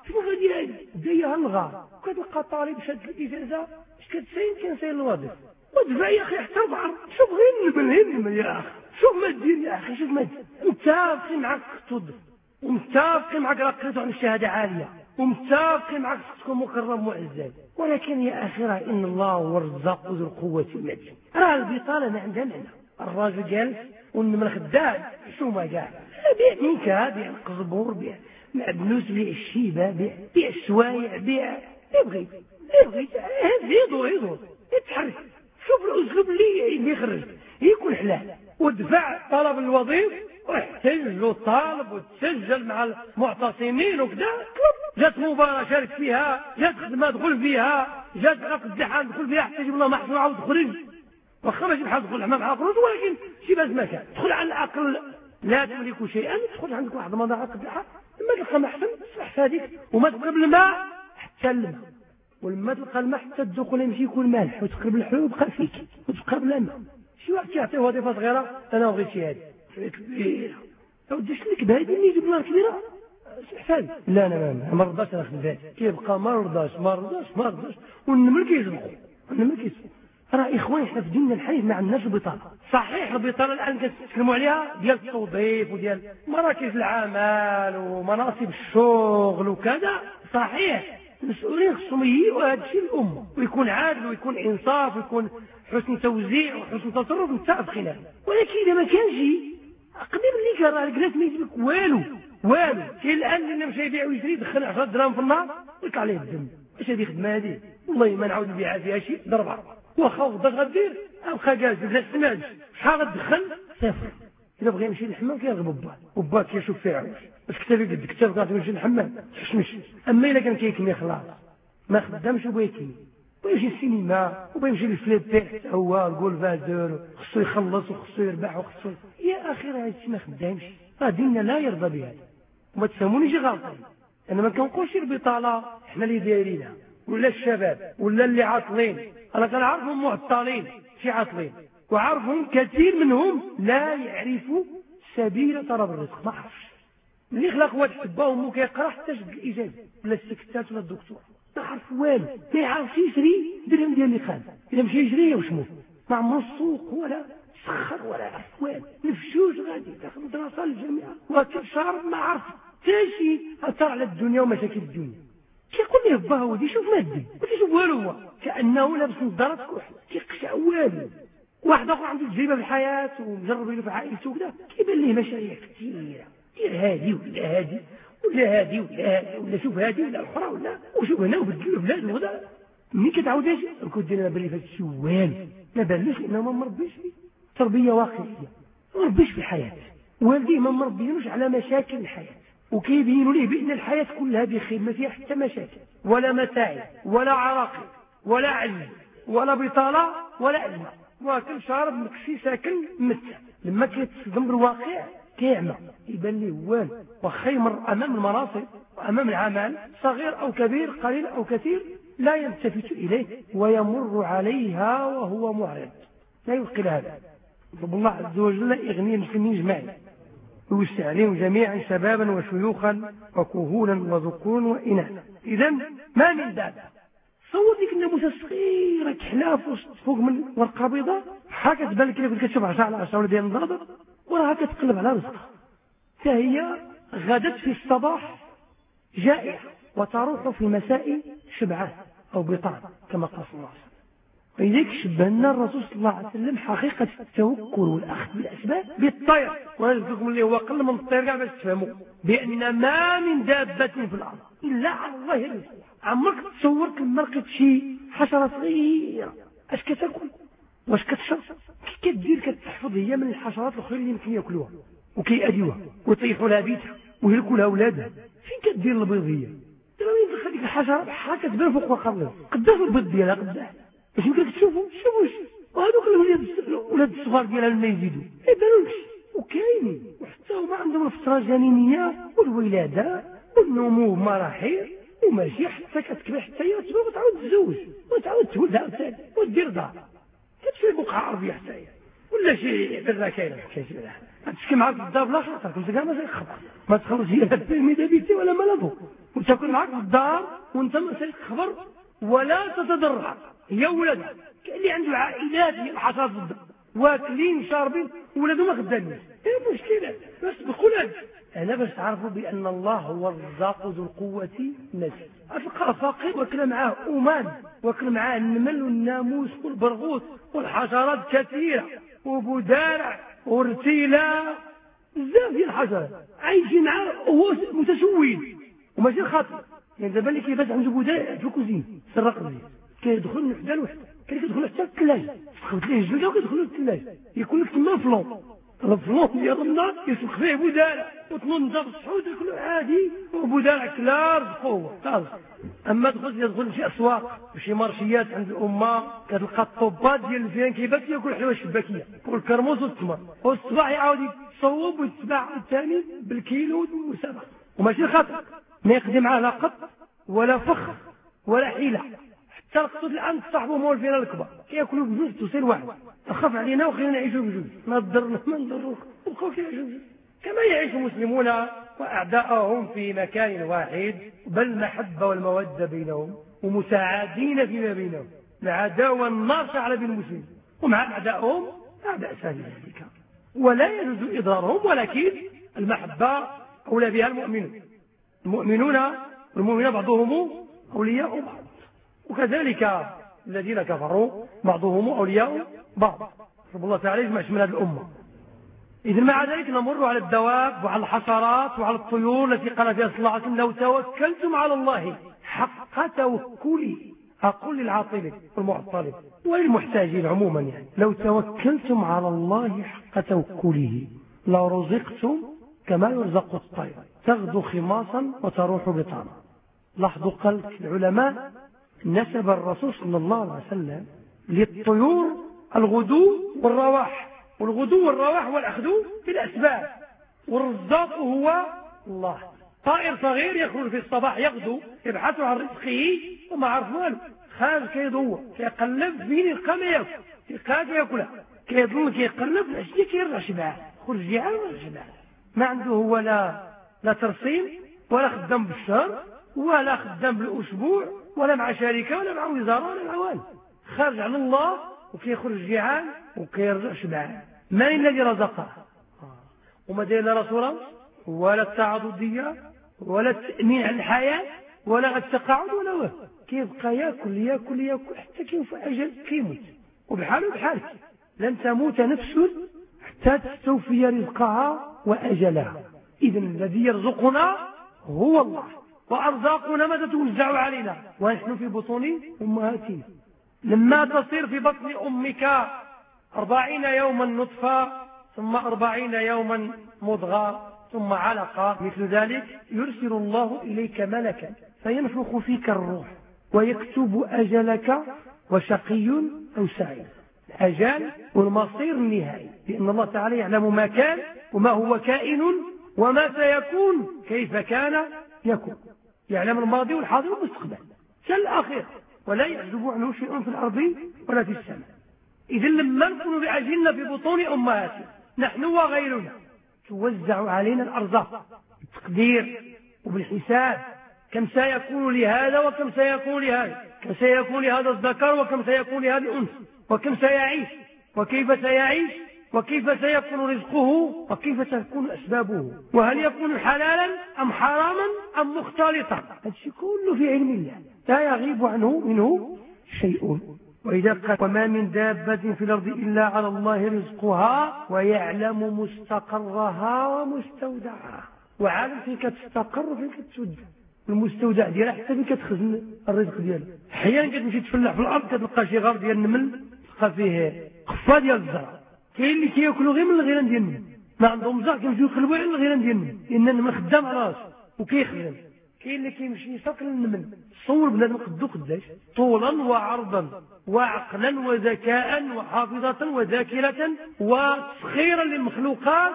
شنو غادي هادي دايها الغار وكتلقى طالب شاد الاجازه اش كتساين كنساين الوظيفه ودفع يا اخي حتى البحر شوف غير النمل النمل يا اخي شوف ما دير يا اخي شوف ما دير متفقين معاك توظف ومتفقين معاك راه قريتو عن الشهاده عاليه ومتفقين معاك تكون مكرم معزز ولكن يا اخي راه ان الله هو الرزاق ذو القوه المتين راه البطاله ما عندها معنى الراجل جالس والنمر خدام شو ما قال بيع نيكا بيع القزبور بيع معدنوس بيع الشيبه بيع بيع السوايع بيع يبغي يبغي يدور يدور يتحرك شوف الاسلوب اللي اللي يخرج يكون حلال ودفع طلب الوظيفه واحتج له طالب وتسجل مع المعتصمين وكذا جات مباراه شارك فيها جات خدمه دخل فيها جات عقد امتحان دخل فيها حتى يجيب الله محصول عاود خرج واخا ماشي بحال دخل الحمام مع خروج ولكن شي باز ما كان تدخل على الاقل لا تملك شيئا تدخل عندك واحد المضاعف قبلها لما تلقى محسن تصلح هذيك وما تقرب الماء حتى الماء ولما تلقى الماء حتى الدخول يمشي يكون مالح وتقرب الحلو يبقى فيك وتقرب الماء شي واحد كيعطيه وظيفه صغيره انا بغيت شي هذه كبيره لو ديش لك بهذه اللي يجيب لها كبيره حسابي لا انا ما رضاش ناخذ بالي كيبقى ما رضاش ما رضاش ما رضاش والنمر كيسبقوا النمر كيسبقوا راه اخوان احنا في ديننا الحديث ما عندناش البطاله صحيح البطاله الان كنتكلموا عليها ديال التوظيف وديال مراكز العمل ومناصب الشغل وكذا صحيح المسؤولين خصهم يهيئوا هذا الشيء للامه ويكون عادل ويكون انصاف ويكون حسن توزيع وحسن تصرف متفقين ولكن اذا ما كانش قبل اللي كان راه الكلاس ما يجيبك والو والو كاين الان اللي مشى يبيع ويشري يدخل عشرة دراهم في النهار ويطلع عليه الدم اش هذه خدمه هذه والله ما نعاود نبيعها فيها شي ضربه واخا غداش غدير ابقى جالس لا سمعت شحال غتدخل صفر اذا بغى يمشي للحمام كيرغب با وبا كيشوف فيه عوج باش كتبي قد كتاب غادي يمشي للحمام تحشمش اما الا كان كيكني خلاص ما خدامش وبغى يكني ويمشي للسينما وبيمشي للفليبير هو الجول فازور خصو يخلص وخصو يربح وخصو يا اخي راه هادشي ما خدامش راه ديننا لا يرضى بهذا وما تفهمونيش غلطين انا ما كنقولش البطاله حنا اللي دايرينها ولا الشباب ولا اللي عاطلين انا كنعرفهم معطلين شي عاطلين وعرفهم كثير منهم لا يعرفوا سبيل طلب الرزق ما عرفش اللي خلق واحد حبه ومو كيقرا حتى شد الاجازه ولا السكتات ولا الدكتور ما عرف والو ما يعرفش يشري درهم ديال اللي خان اذا مشى يشري وشمو ما عمرو السوق ولا سخر ولا عرف والو نفشوش غادي داخل مدرسه للجامعه وكشار ما عرف حتى شي اثر على الدنيا ومشاكل الدنيا كيقول ليه باه ودي شوف مادي ما كيشوف والو هو كانه لابس نظاره كحل كيقشع والو واحد اخر عنده تجربه في الحياه ومجرب له في عائلته وكذا كيبان ليه مشاريع كثيره دير هادي ولا هادي ولا هادي ولا هادي ولا شوف هادي ولا اخرى ولا وشوف هنا وبدلوا بلاد وهذا ملي كتعاود اش كنت دير انا بالي فهاد الشيء والو ما بالوش لانه ما مربيش تربيه واقعيه ما مربيش في الحياه والديه ما مربينوش على مشاكل الحياه وكيبينوا ليه بان الحياه كلها بخير ما فيها حتى مشاكل ولا متاعب ولا عراقيل ولا عجز ولا بطاله ولا ازمه واكل شارب مكسي ساكن متع لما كيتصدم بالواقع كيعمى يبان ليه والو واخا يمر امام المناصب وامام العمل صغير او كبير قليل او كثير لا يلتفت اليه ويمر عليها وهو معرض لا يلقي هذا رب الله عز وجل يغني المسلمين جميعا ويوسع عليهم جميعا شبابا وشيوخا وكهولا وذكورا واناثا اذا ما من دابه صور ديك الناموسه الصغيره كحلاف فوق من ورقه بيضاء حاجه تبان لك كيف كتشوف عشرة على عشرة ديال النظر وراها كتقلب على رزقها فهي غدت في الصباح جائعه وتروح في المساء شبعان او بطان كما قال صلى الله عليه وسلم ولذلك شبهنا الرسول صلى الله عليه وسلم حقيقه التوكل والاخذ بالاسباب بالطير ونذكركم اللي هو اقل من الطير كاع باش تفهموا بان ما من دابه في الارض الا على الله رزقها عمرك تصورت لما لقيت شي حشره صغيره اش كتاكل واش كتشرب كي كدير كتحفظ هي من الحشرات الاخرى اللي يمكن ياكلوها وكيأديوها ويطيحوا لها بيتها ويهلكوا لها اولادها فين كدير البيض هي دابا يدخل ديك الحشره بحال كتبان فوق ورقه البيض قداش البيض ديالها قداش باش يمكن تشوفوا شوفوا وهذوك الولاد الصغار ديالها لما يزيدوا ما يبانوش وكاينين وحتى هما عندهم الفتره الجنينيه والولاده والنمو مراحل وماشي حتى كتكبر حتى هي تبغي وتعاود تزوج وتعاود تولد عاوتاني ودير دار كتشري بقعه عربيه حتى هي كل شيء برا كاين تشكي معاك الدار بلا خاطر كنت كاع ما خبر ما تخلص هي التلميذه بيتي ولا مالبو وتاكل معاك في الدار وانت ما سالك خبر ولا تتضرع هي ولادها كاين اللي عنده عائلات هي الحشرات في الدار واكلين شاربين ولادهم ما خدامين ايه مشكله بس بقول انا باش تعرفوا بان الله هو الرزاق ذو القوه المتين افقر فقير وكل معاه أمان وكل معاه النمل والناموس والبرغوث والحشرات كثيره وبدارع ورتيله بزاف ديال الحشرات عايشين معاه هو متسول وماشي خاطر يعني دابا اللي كيفاش عنده بدارع في الكوزين سرق ليه كيدخل من وحده لوحده كيدخل حتى الثلاجه خبط ليه الجلده وكيدخل للثلاجه يكون لك تما فلون الفلون ديال النار يسبق فيه بدارع وتنوض في الصحود ياكلوا عادي وبدارع كلار بقوه خلاص. اما تخرج يدخل شي اسواق وشي مارشيات عند الامه كتلقى الطوبات ديال الفيان كيبات ياكل حلوى شباكيه والكرموس والتمر والصباح يعاود يتصوب ويتباع الثاني بالكيلو والمسابقه وماشي خاطر ما يقضي معاه لا قط ولا فخ ولا حيله حتى القطوط الان صاحبهم مولفين الكبار كياكلوا بجوج توصيل واحد اخاف علينا وخلينا نعيشوا بجوج ما ضرنا ما نضروك وبقاو كيعيشوا بجوج كما يعيش المسلمون واعداءهم في مكان واحد بل محبه والموده بينهم ومساعدين فيما بينهم العداوه النار شعل بين المسلمين ومع اعدائهم اعداء ثاني ذلك ولا يجوز اضرارهم ولكن المحبه اولى بها المؤمنون المؤمنون والمؤمنون بعضهم اولياء بعض وكذلك الذين كفروا بعضهم اولياء بعض رب الله تعالى يجمع شمل هذه الامه. إذا مع ذلك نمر على الدواب وعلى الحشرات وعلى الطيور التي قال فيها صلى الله عليه وسلم لو توكلتم على الله حق توكله أقول للعاطلة والمعطلة وللمحتاجين عموما يعني لو توكلتم على الله حق توكله لرزقتم كما يرزق الطير تغدو خماصا وتروح بطانا. لاحظوا قال العلماء نسب الرسول صلى الله عليه وسلم للطيور الغدو والرواح والغدو والرواح والأخذ بالأسباب والرزاق هو الله. طائر صغير يخرج في الصباح يغدو يبحث عن رزقه وما عرف والو خارج كيدور كيقلب فين يلقى ما ياكل يلقى كياكلها كيظن كيقلب العشيه كيرجع شبعان خرج جيعان ولا شبعان ما عنده هو لا لا ترصين ولا خدام بالشهر ولا خدام بالاسبوع ولا مع شركه ولا مع وزاره ولا مع والو خارج على الله وكيخرج جيعان وكيرجع شبعان. من الذي رزقه وما داير لا رسوله ولا التعاضديه ولا التامين على الحياه ولا التقاعد ولا واه كيبقى ياكل ياكل ياكل حتى كيوفى اجل كيموت وبحاله بحالك لن تموت نفس حتى تستوفي رزقها واجلها. اذا الذي يرزقنا هو الله وارزاقنا ما تتوزع علينا ونحن في بطون امهاتنا. لما تصير في بطن امك أربعين يوما نطفة ثم أربعين يوما مضغة ثم علقة مثل ذلك يرسل الله إليك ملكا فينفخ فيك الروح ويكتب أجلك وشقي أو سعيد. أجل والمصير النهائي لأن الله تعالى يعلم ما كان وما هو كائن وما سيكون كيف كان يكون يعلم الماضي والحاضر والمستقبل كالآخر ولا يعزب عنه شيء في الأرض ولا في السماء. إذا لما نكون بعجلنا في بطون أمهاتنا نحن وغيرنا توزع علينا الأرزاق بالتقدير وبالحساب كم سيكون لهذا وكم سيكون لهذا كم سيكون لهذا الذكر وكم سيكون لهذا الأنثى وكم سيعيش وكيف سيعيش وكيف سيكون رزقه وكيف تكون أسبابه وهل يكون حلالا أم حراما أم مختلطا. هذا الشيء كله في علم الله لا يغيب عنه منه شيء. وإذا قال وما من دابة في الأرض إلا على الله رزقها ويعلم مستقرها ومستودعها وعالم فين كتستقر وفين كتسود المستودع ديالها حتى فين كتخزن الرزق ديالها. احيانا كتمشي تفلح في الأرض كتلقى شي غار ديال النمل تلقى فيه قفه ديال الزرع كاين اللي كياكلوا غير من الغيران ديال النمل ما عندهم زرع كيمشيو يقلبوا على الغيران ديال النمل لأن النمل خدام على راسه وكيخدم. كاين اللي كيمشي يساكل النمل صور بنادم قدو قداش طولا وعرضا وعقلا وذكاء وحافظة وذاكرة وتسخيرا للمخلوقات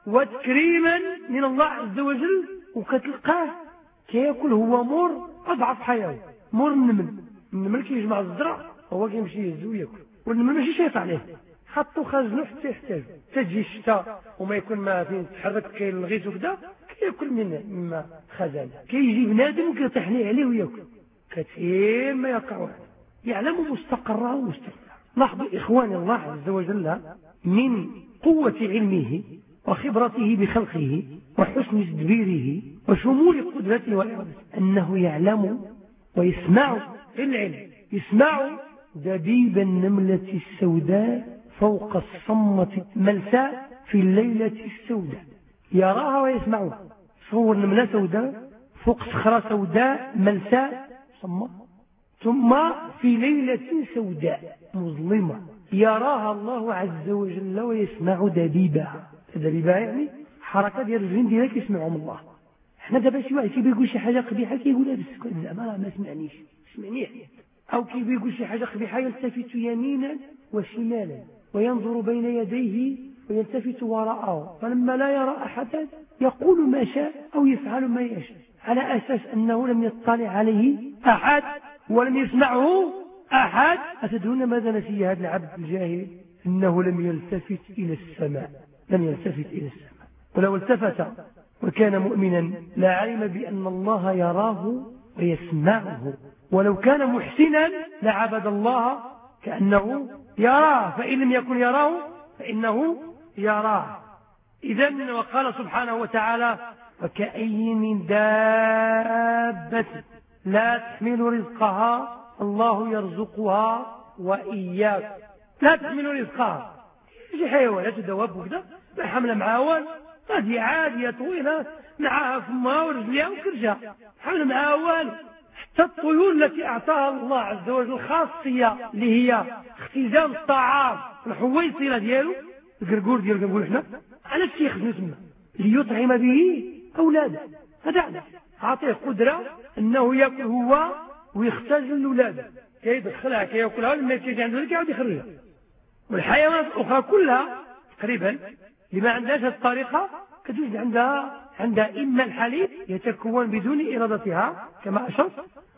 وتكريما من الله عز وجل وكتلقاه كياكل هو مور أضعف حيوان مور النمل. النمل كيجمع الزرع هو كيمشي يهزو وياكل والنمل ماشي شايف عليه حطوا خزنوا حتى يحتاج تجي الشتاء وما يكون ما فين تحرك كاين الغيث وكذا كياكل من مما خزن. كيجي بنادم كيطيحني عليه وياكل. كثير ما يقع يعلم مستقره ومستودعه. لاحظوا إخواني الله عز وجل من قوة علمه وخبرته بخلقه وحسن تدبيره وشمول قدرته وإرادته أنه يعلم ويسمع العلم، يسمع دبيب النملة السوداء فوق الصمة ملساء في الليلة السوداء، يراها ويسمعها. صور نملة سوداء فوق صخرة سوداء ملساء صمة، ثم في ليلة سوداء مظلمة يراها الله عز وجل ويسمع دبيبها. دبيبها يعني حركة ديال الجن ديالك يسمعهم الله. احنا دابا شي واحد كيبغي يقول شي حاجة قبيحة كيقولها بالسكوت زعما ما سمعنيش سمعني، أو كيبغي يقول شي حاجة قبيحة يلتفت يمينا وشمالا وينظر بين يديه ويلتفت وراءه، فلما لا يرى أحدا يقول ما شاء أو يفعل ما يشاء على أساس أنه لم يطلع عليه أحد ولم يسمعه أحد. أتدرون ماذا نسي هذا العبد الجاهل؟ إنه لم يلتفت إلى السماء، لم يلتفت إلى السماء. ولو التفت وكان مؤمنا لا علم بأن الله يراه ويسمعه، ولو كان محسنا لعبد الله كأنه يراه، فإن لم يكن يراه فإنه يراه. إذن وقال سبحانه وتعالى وكأي من دابة لا تحمل رزقها الله يرزقها وإياك. لا تحمل رزقها شي حيوانات ودواب وكذا ما حمل معها هذه عادية طويلة معها فمها ورجلها وكرشها حمل معها والو. حتى الطيور التي أعطاها الله عز وجل خاصية اللي هي اختزام الطعام الحويصلة ديالو القرقور ديالو كنقول احنا على الشيء يخدم تما ليطعم به أولاده. هذا عندك عطيه قدرة أنه يأكل هو ويختزل أولاده، كيدخلها كيأكلها لما تيجي عنده كيعاود يخرجها. والحيوانات الأخرى كلها تقريبا لما عندهاش هذه الطريقة كتوجد عندها عندها إما الحليب يتكون بدون إرادتها كما أشرت،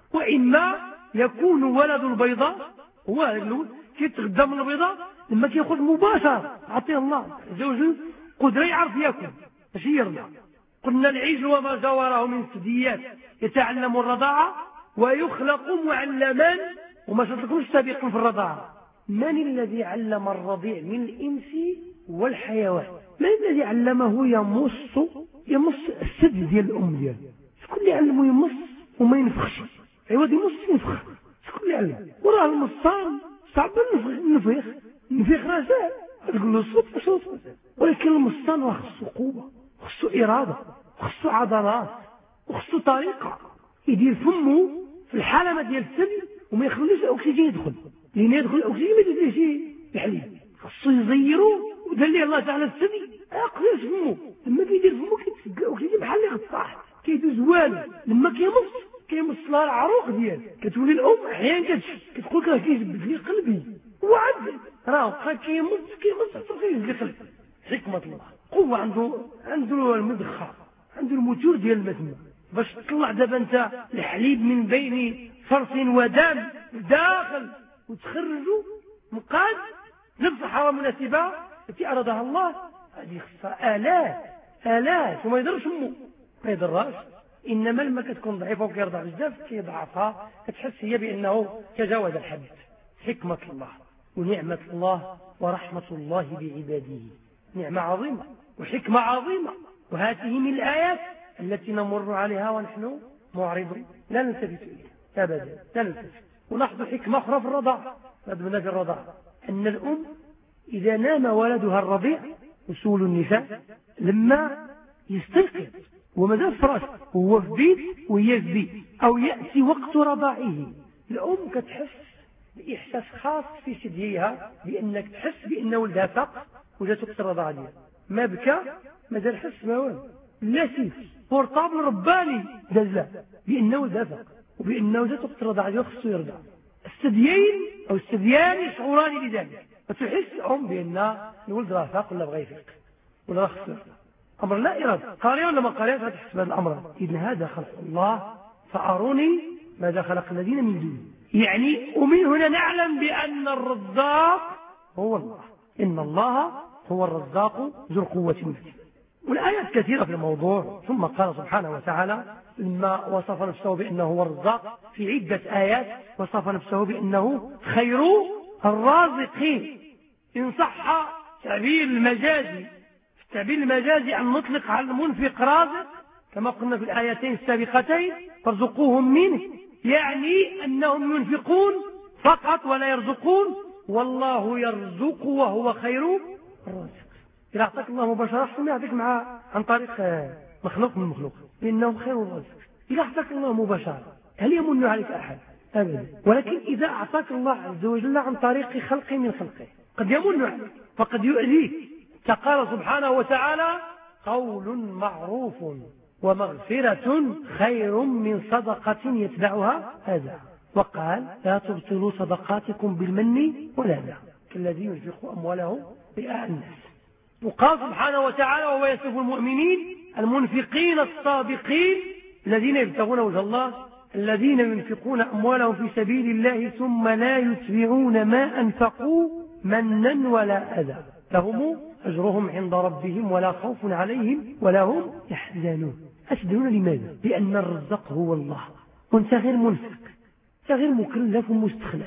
وإما يكون ولد البيضة هو الأول كيتغذى من البيضة لما كيأخذ مباشرة عطيه الله عز وجل قدرة يعرف يأكل ماشي يرضع. قلنا العجل وما جاوره من ثدييات يتعلم الرضاعة ويخلق معلما، وما شرطكمش سابقا في الرضاعة. من الذي علم الرضيع من الإنس والحيوان؟ من الذي علمه يمص يمص الثدي ديال الأم ديالو؟ شكون اللي علمه يمص وما ينفخش؟ ايوا يمص ينفخ، شكون اللي علمه؟ وراه المصان صعب النفيخ النفيخ راه ساهل تقول له صوت صوت، ولكن المصان راه خصو قوة خصو إرادة خصو عضلات وخصو طريقة يدير فمه في الحلمة ديال الثدي وما يخليش الأكسجين يدخل، لأن يدخل الأكسجين ما يديرش الحليب خصو يزيرو ودليه الله تعالى الثدي يقدرش فمه. لما كيدير فمه كيتسقى الأكسجين بحال اللي غطاح كيدوز والو. لما كيمص كيمص لها العروق ديالو كتولي الأم أحيانا كتشف كتقول لك كيجبد لي قلبي هو عاد راه بقى كيمص كيمص حتى كيجبد لي قلبي. حكمة الله قوة عنده عنده المدخر عنده الموتور ديال المسمى باش تطلع دابا انت الحليب من بين فرث ودم داخل وتخرجه مقاد نفس حرام مناسبة التي أرادها الله. هذه خصها آلاف آلاف وما يضرش امه ما يضرهاش. إنما لما كتكون ضعيفة وكيرضع بزاف كيضعفها كتحس هي بأنه تجاوز الحد. حكمة الله ونعمة الله ورحمة الله بعباده نعمة عظيمة وحكمة عظيمة، وهذه من الآيات التي نمر عليها ونحن معرضون لا نلتفت إليها أبدا لا نلتفت. ونلاحظ حكمة أخرى في الرضاعة في الرضاعة أن الأم إذا نام ولدها الرضيع أصول النساء لما يستيقظ ومازال في راسه وهو في بيت وهي في بيت أو يأتي وقت رضاعه الأم كتحس بإحساس خاص في ثدييها بأنك تحس بأن ولدها فاق وجات وقت الرضاعة ديالها ما بكى مازال حس ما والو لا سيف بورطابل رباني دازله بأنه ولدها فاق وبأنه جات وقت الرضاعة ديالها خصو يرضع. الثديين أو الثديان يشعران بذلك فتحس الأم بأن الولد راه فاق ولا بغى يفيق ولا خصو أمر لا إرادة قارئ ولا ما قارئ فتحس بهذا الأمر. إذن هذا خلق الله فأروني ماذا خلق الذين من دونه. يعني ومن هنا نعلم بأن الرزاق هو الله إن الله هو الرزاق ذو القوة المتين. والآيات كثيرة في الموضوع. ثم قال سبحانه وتعالى لما وصف نفسه بأنه هو الرزاق في عدة آيات وصف نفسه بأنه خير الرازقين. إن صح تعبير المجازي، في التعبير المجازي أن نطلق على المنفق رازق كما قلنا في الآيتين السابقتين فارزقوهم منه، يعني أنهم ينفقون فقط ولا يرزقون، والله يرزق وهو خير الرازق. إذا أعطاك الله مباشرة أحسن يعطيك مع عن طريق مخلوق من مخلوق لأنه خير الرازق. إذا أعطاك الله مباشرة هل يمن عليك أحد؟ أبدا. ولكن إذا أعطاك الله عز وجل عن طريق خلق من خلقه قد يمن عليك فقد يؤذيك. فقال سبحانه وتعالى قول معروف ومغفرة خير من صدقة يتبعها أذى. وقال لا تبطلوا صدقاتكم بالمن والأذى كالذي ينفق أمواله رئاء الناس. وقال سبحانه وتعالى وهو يصف المؤمنين المنفقين الصادقين الذين يبتغون وجه الله الذين ينفقون أموالهم في سبيل الله ثم لا يتبعون ما أنفقوا منا ولا أذى لهم أجرهم عند ربهم ولا خوف عليهم ولا هم يحزنون. أسدلون لماذا؟ لأن الرزاق هو الله وانت غير منفق، انت غير مكلف مستخلف.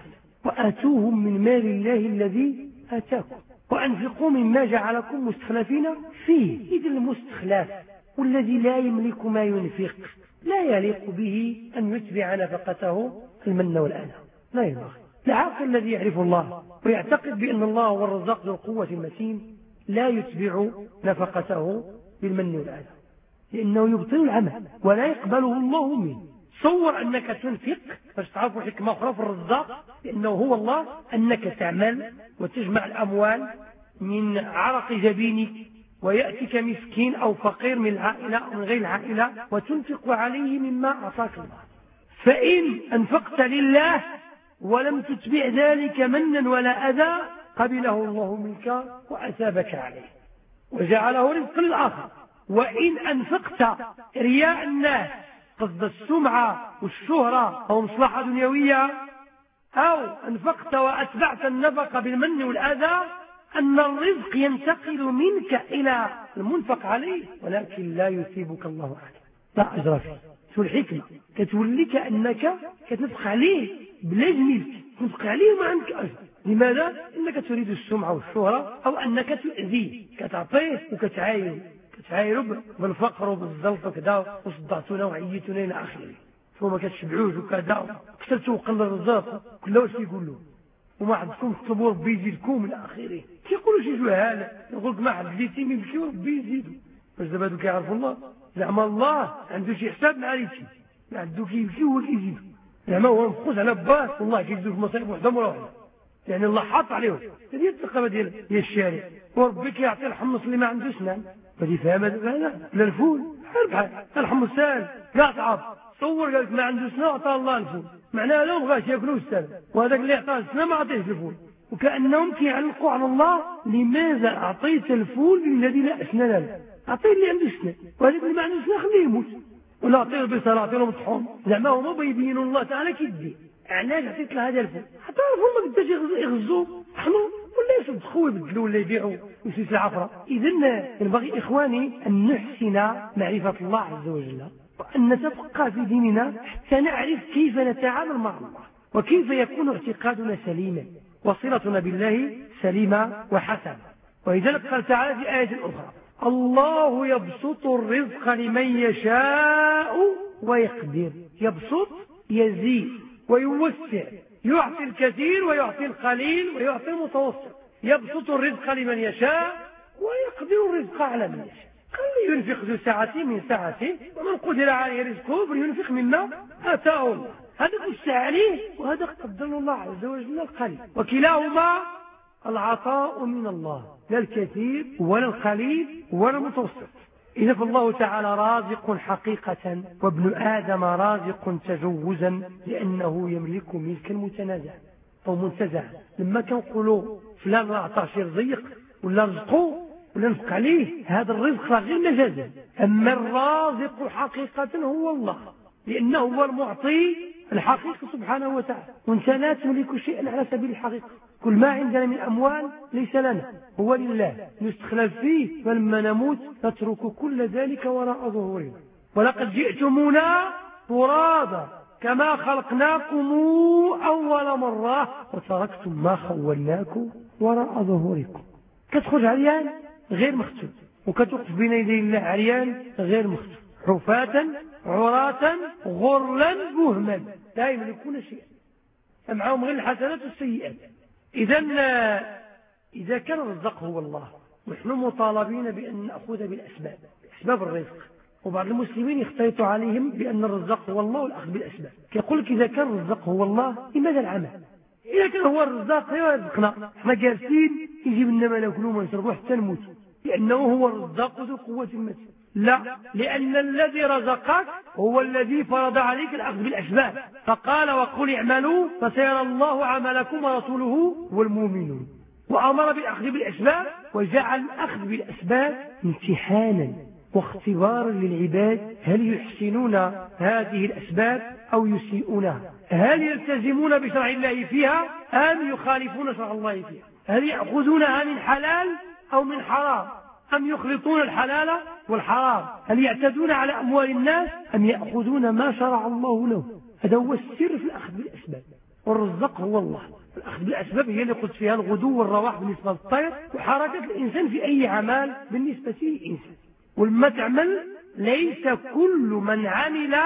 وآتوهم من مال الله الذي آتاكم وأنفقوا مما جعلكم مستخلفين فيه. إذ المستخلف والذي لا يملك ما ينفق لا يليق به أن يتبع نفقته المن والأذى، لا ينبغي. العاقل الذي يعرف الله ويعتقد بأن الله هو الرزاق ذو القوة المتين لا يتبع نفقته بالمن والأذى لأنه يبطل العمل ولا يقبله الله منه. تصور أنك تنفق باش تعرفوا حكمة أخرى في الرزاق لأنه هو الله، أنك تعمل وتجمع الأموال من عرق جبينك ويأتيك مسكين أو فقير من العائلة أو من غير العائلة وتنفق عليه مما أعطاك الله. فإن أنفقت لله ولم تتبع ذلك منا ولا أذى قبله الله منك وأثابك عليه وجعله رزقا للآخر. وإن أنفقت رياء الناس قصد السمعة والشهرة أو مصلحة دنيوية أو أنفقت وأتبعت النفقة بالمن والأذى أن الرزق ينتقل منك إلى المنفق عليه ولكن لا يثيبك الله عليه، لا أجر فيه. شو الحكمة؟ كتولي كأنك كتنفق عليه بلا جميلك، تنفق عليه وما عندك أجر. لماذا؟ إنك تريد السمعة والشهرة أو أنك تؤذيه كتعطيه وكتعايره كتعايره بالفقر وبالزلط وكذا وصدعتنا وعيتنا إلى آخره ثم كتشبعوش وكذا كثرت وقل الرزاق كل واش يقول له وما عندكم تطلبوا ربي يزيدكم إلى آخره. كيقولوا شي جهال يقول لك ما عند اليتيم يمشيو ربي يزيدو. واش دابا هادو كيعرفوا الله؟ زعما الله عنده شي حساب مع اليتيم ما عنده كيمشي هو كيزيدو. زعما هو مفقود على باس والله كيزيدو في مصايب وحده مره واحده يعني الله حاط عليهم. هذه الثقافه ديال ديال الشارع وربي كيعطي الحمص اللي ما عنده سنان فدي فاهم هذا لا الفول بحال الحمص سال لا صعب. تصور قال لك ما عنده سنه عطاه الله الفول معناها لو بغاش ياكلوا السال وهذاك اللي عطاه السنه ما عطيهش الفول. وكانهم كيعلقوا على الله لماذا اعطيت الفول للذي لا اسنان له؟ اعطيه اللي عنده سنان وهذاك اللي ما عنده سنان خليه يموت ولا اعطيه بصل اعطيه له مطحون. زعما هما بيبينوا الله تعالى كيدي علاش عطيت له هذا الفول حتى عرفوا الله قداش يغزوا حنو ولا يصدقوا يبدلوا ولا يبيعوا ويسيس العفره. اذا ينبغي اخواني ان نحسن معرفه الله عز وجل وان نتفقه في ديننا حتى نعرف كيف نتعامل مع الله وكيف يكون اعتقادنا سليما وصلتنا بالله سليمه وحسنه. ولذلك قال تعالى في آية أخرى الله يبسط الرزق لمن يشاء ويقدر. يبسط يزيد ويوسع، يعطي الكثير ويعطي القليل ويعطي المتوسط. يبسط الرزق لمن يشاء ويقدر الرزق على من يشاء. قال ينفق ذو سعة من سعته ومن قدر عليه رزقه فلينفق مما آتاه الله. هذا قدر عليه وهذا قدر الله عز وجل القليل وكلاهما العطاء من الله لا الكثير ولا القليل ولا المتوسط. إذا فالله تعالى رازق حقيقة وابن آدم رازق تجوزا لأنه يملك ملكا متنازعا أو منتزعا. لما كنقولوا فلان راه عطاه شي رزق ولا رزقه ولا نفق عليه هذا الرزق راه غير مجازا. أما الرازق حقيقة هو الله لأنه هو المعطي الحقيقة سبحانه وتعالى وانت لا تملك شيئا على سبيل الحقيقة كل ما عندنا من أموال ليس لنا، هو لله نستخلف فيه، فلما نموت نترك كل ذلك وراء ظهورنا. ولقد جئتمونا فرادا كما خلقناكم أول مرة وتركتم ما خولناكم وراء ظهوركم. كتخرج عريان غير مختوم، وكتوقف بين يدي الله عريان غير مختوم، حفاة عراة غرلا بهما لا يملكون شيئا، معهم غير الحسنات والسيئات. إذا إذا كان الرزاق هو الله، نحن مطالبين بأن نأخذ بالأسباب، أسباب الرزق. وبعض المسلمين يختلط عليهم بأن الرزاق هو الله والأخذ بالأسباب. يقول لك إذا كان الرزاق هو الله لماذا العمل؟ إذا كان هو الرزاق يرزقنا، احنا جالسين يجيب لنا ما ناكلوا وما نشربوا حتى نموت، لأنه هو الرزاق ذو قوة المتين. لا، لأن الذي رزقك هو الذي فرض عليك الأخذ بالأسباب، فقال وقل اعملوا فسيرى الله عملكم ورسوله والمؤمنون، وأمر بالأخذ بالأسباب، وجعل الأخذ بالأسباب امتحانا واختبارا للعباد، هل يحسنون هذه الأسباب أو يسيئونها، هل يلتزمون بشرع الله فيها أم يخالفون شرع الله فيها، هل يأخذونها من حلال أو من حرام أم يخلطون الحلال والحرام، هل يعتدون على أموال الناس أم يأخذون ما شرع الله له. هذا هو السر في الأخذ بالأسباب. والرزق هو الله. الأخذ بالأسباب هي اللي قلت فيها الغدو والرواح بالنسبة للطير، وحركة الإنسان في أي عمل بالنسبة للإنسان. ولما تعمل ليس كل من عمل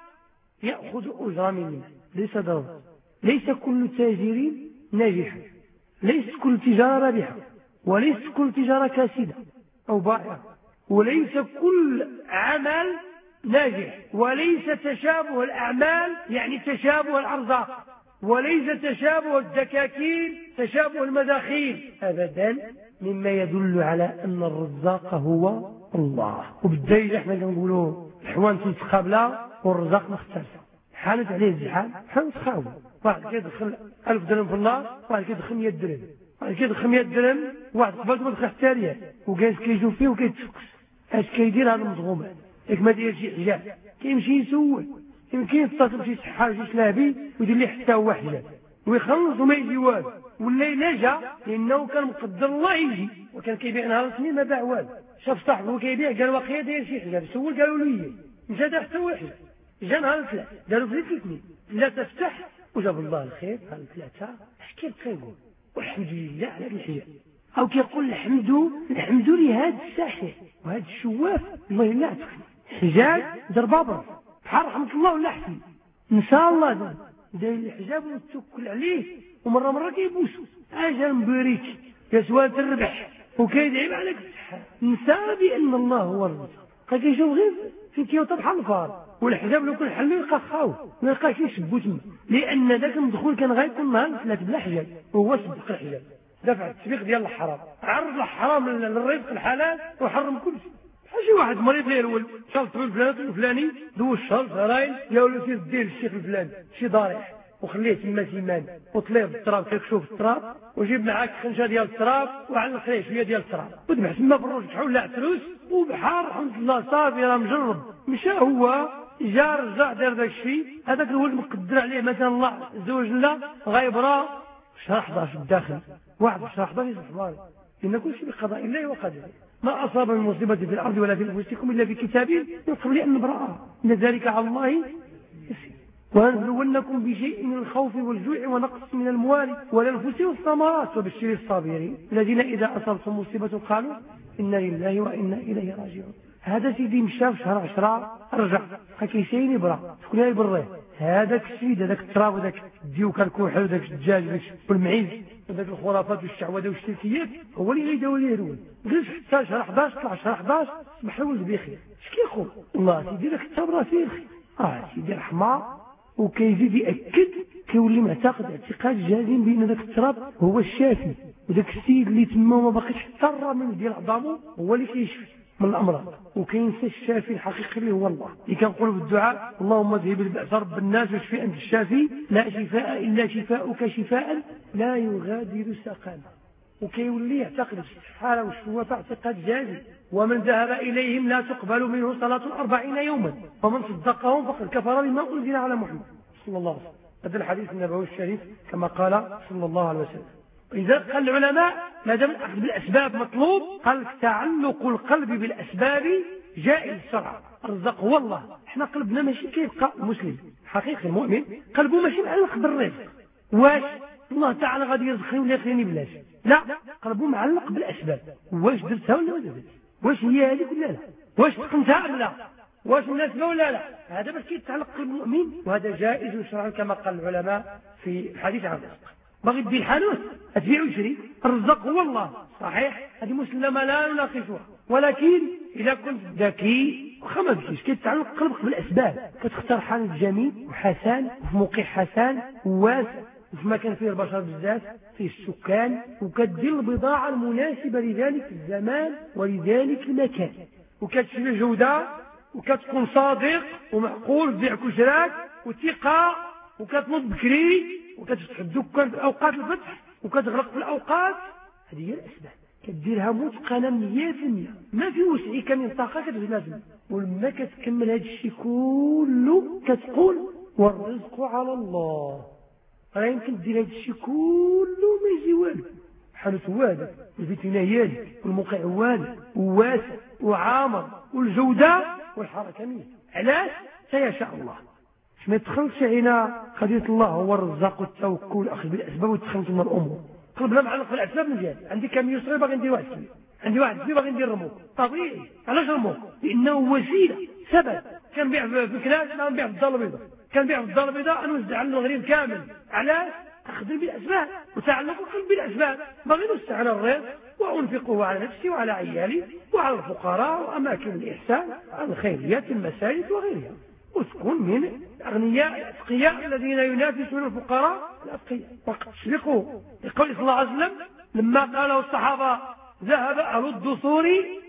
يأخذ أجرا منه، ليس ضروري. ليس كل تاجر ناجح، ليس كل تجارة رابحة، وليس كل تجارة كاسدة أو بائعة، وليس كل عمل ناجح، وليس تشابه الأعمال يعني تشابه الأرزاق، وليس تشابه الدكاكين تشابه المداخيل، أبدا، مما يدل على أن الرزاق هو الله. وبالدليل احنا كنقولوا الحوان تتقابلا والرزاق مختلفة، حالت عليه الزحام حالت خاوي، واحد كيدخل ألف درهم في الله، واحد كيدخل مئة درهم، واحد كيدخل مئة درهم، واحد قبل ما دخل حتى ريال، وجالس كيشوف فيه وكيتفكس اش كيدير هذا المزغوم هذا، ياك ما داير شي حجاب، كيمشي يسول، يمكن يتصل بشي سحار شي سلابي ويدير ليه حتى هو حجاب ويخلص وما يجي والو، والليل جا لانه كان مقدر الله يجي، وكان كيبيع نهار الاثنين ما باع والو، شاف صاحبه كيبيع قال واقيلا داير شي حجاب، سول قالوا له ايه، مشى دار حتى هو حجاب، جا نهار الثلاث داروا في الاثنين لا تفتح وجاب الله الخير نهار الثلاثه، اش كيقول والحمد لله على هذا الحجاب، او كيقول الحمد الحمد لهذا الساحر وهذا الشواف الله يلا عتقني حجاب دار بابا بحال رحمه الله ولا حسن نسى الله دار داير الحجاب وتوكل عليه، ومره مره كيبوسو اجا مبارك يا سوال الربح وكيدعي عليك الصحه، نسى بان الله هو الرزاق، كيشوف غير في كيوطه بحال الفار، والحجاب لو كان حلو يلقى خاوي ما يلقاش يشبو تما، لان ذاك المدخول كان غيكون نهار ثلاث بلا حجاب، وهو صدق الحجاب دفع التسبيق ديال الحرام، عرض الحرام للرزق الحلال وحرم كل شيء. شي واحد مريض يرول شرط الفلاني الفلاني دوز الشرط راين يا ولو سير دير الشيخ الفلاني شي ضارح وخليه تما سيمان وطلع بالتراب كيكشوف التراب، وجيب معاك خنشه ديال التراب وعلق عليه شويه ديال التراب وذبح تما بالروج تحول العتروس، وبحال رحمه الله صافي راه مجرب، مشى هو جا رجع دار داك الشيء، هذاك الولد مقدر عليه مثلا الله عز وجل غيبرا شهر أحد عشر الداخل واحد شهر أحد عشر يصبح ماري، لان كل شيء بقضاء الله وقدره، ما أصاب من مصيبة في الأرض ولا في أنفسكم إلا في كتاب من قبل أن نبرأها إن ذلك على الله يسير. ونبلونكم بشيء من الخوف والجوع ونقص من الأموال والأنفس والثمرات وبشر الصابرين الذين إذا أصابتهم مصيبة قالوا إنا لله وإنا إليه راجعون. هذا سيدي مشى في شهر عشرة رجع كيسين يبرا شكون يبريه، هذاك السيد هذاك التراب وذاك الديوك الكحل وذاك الدجاج والمعيز وذاك الخرافات والشعوذه والشركيات هو اللي غيداو ليه الولد، جلس حتى شهر أحد عشر طلع شهر أحد عشر صبح الولد بخير. اش كيقول الله سيدي داك التراب راه فيه الخير، اه سيدي رحمه، وكيزيد ياكد كيولي معتقد اعتقاد جازم بان ذاك التراب هو الشافي، وذاك السيد اللي تما ما باقيش حتى الرمل ديال عظامه هو اللي كيشفي من الامراض، وكينسى الشافي الحقيقي اللي هو الله، اللي كنقولوا في الدعاء اللهم اذهب البأس رب الناس واشفي انت الشافي لا شفاء الا شفاؤك شفاء لا يغادر سقما، وكيولي يعتقد الحاله والشفاء اعتقاد جازم. ومن ذهب اليهم لا تقبل منه صلاه أربعين يوما ومن صدقهم فقد كفر بما انزل على محمد صلى الله عليه وسلم. هذا الحديث النبوي الشريف كما قال صلى الله عليه وسلم. إذا قال العلماء ما دام الأخذ بالأسباب مطلوب، قال تعلق القلب بالأسباب جائز شرعا. الرزاق هو الله. احنا قلبنا ماشي كيبقى المسلم حقيقي المؤمن قلبه ماشي معلق بالرزق، واش الله تعالى غادي يرزقني ولا يخليني بلاش، لا، قلبه معلق بالأسباب. واش درتها ولا ما درتها، واش هي هذيك ولا لا، واش تقنتها ولا لا، واش مناسبة ولا لا. هذا باش كيتعلق قلب المؤمن، وهذا جائز شرعا كما قال العلماء في الحديث عن الرزق. باغي تدي الحانوت تبيع وتشري، الرزاق هو الله صحيح، هذه مسلمة لا نناقشها، ولكن إذا كنت ذكي واخا ما تمشيش كيتعلق قلبك بالأسباب، كتختار حانوت جميل وحسن وفي موقع حسن وواسع وفي مكان فيه البشر بزاف فيه السكان، وكدير البضاعة المناسبة لذلك الزمان ولذلك المكان، وكتشري جودة، وكتكون صادق ومعقول في بيعك وشراك وثقة، وكتنوض بكري، وكتفتح الدكان في أوقات الفتح، وكتغرق في الأوقات. هذه هي الأسباب، كديرها متقنة مية في المية، ما في وسعك من طاقة كتلازم. ولما كتكمل هذا الشيء كله كتقول والرزق على الله. راه يمكن دير هذا الشيء كله ما يجي والو، حالته والو، الفيتنايات والموقع والو وواسع وعامر والجودة والحركة مية. علاش؟ سيشاء الله. ما تدخلش هنا قضية الله هو الرزاق والتوكل أخذ بالأسباب وتدخلت من الأمور. قلبنا معلق في الأسباب مزيان، عندي كم يسري باغي ندير واحد كبير، عندي واحد كبير باغي ندير رموك، طبيعي. علاش رموك؟ لأنه وسيلة سبب. كنبيع في كلاس لا نبيع في الدار البيضاء، كنبيع في الدار البيضاء نوزع على المغرب كامل. علاش؟ أخذ بالأسباب وتعلق القلب بالأسباب. باغي نوسع على الرزق وأنفقه على نفسي وعلى عيالي وعلى الفقراء وأماكن الإحسان على الخيريات المساجد وغيرها، وتكون من الأغنياء الأتقياء الذين ينافسون الفقراء الأتقياء. وقد تسبقوا لقول صلى الله عليه وسلم لما قاله الصحابة ذهب أهل الدثور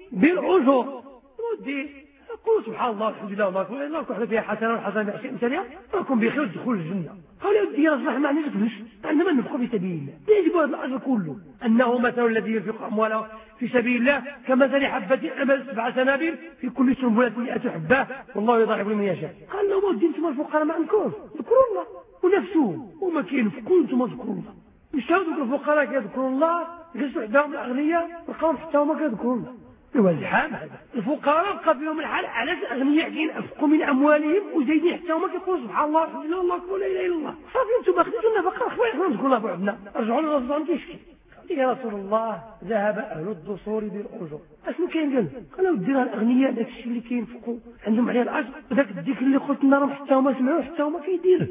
بالأجور. ودي يقول سبحان الله الحمد لله والله أكبر، الله أكبر فيها حسنة والحسنة بعشر أمثالها راكم بخير تدخلوا الجنة. قال يا ودي يا صلاح ما عندناش فلوس، عندنا ما ننفقوا في سبيل الله، يجب هذا الأجر كله. أنه مثل الذي ينفق أمواله في سبيل الله كمثل حبة أمل سبع سنابل في كل سنبلة مئة حبة والله يضاعف لمن يشاء. قال لهم ودي انتم الفقراء ما عندكم ذكروا الله ونفسوا وما كينفقوا انتم ذكروا الله. مش هذوك الفقراء كيذكروا الله جلسوا حداهم الأغنياء لقاهم حتى هما كيذكروا الله. هو الزحام هذا. الفقراء بقى فيهم الحال علاش الأغنياء كينفقوا من أموالهم وزايدين حتى هما كيقولوا سبحان الله الحمد لله الله أكبر لا إله إلا الله. صافي انتم خديتوا النفقة اخويا نذكروا الله بعضنا رجعوا لنا رمضان كيشكي. يا رسول الله ذهب أهل الدثور بالأجور. اشنو كاين قال؟ قالوا ودينا الأغنياء داك الشيء اللي كينفقوا عندهم عليه الأجر، وداك الذكر اللي قلت لنا راه حتى هما سمعوه حتى هما كيديروه.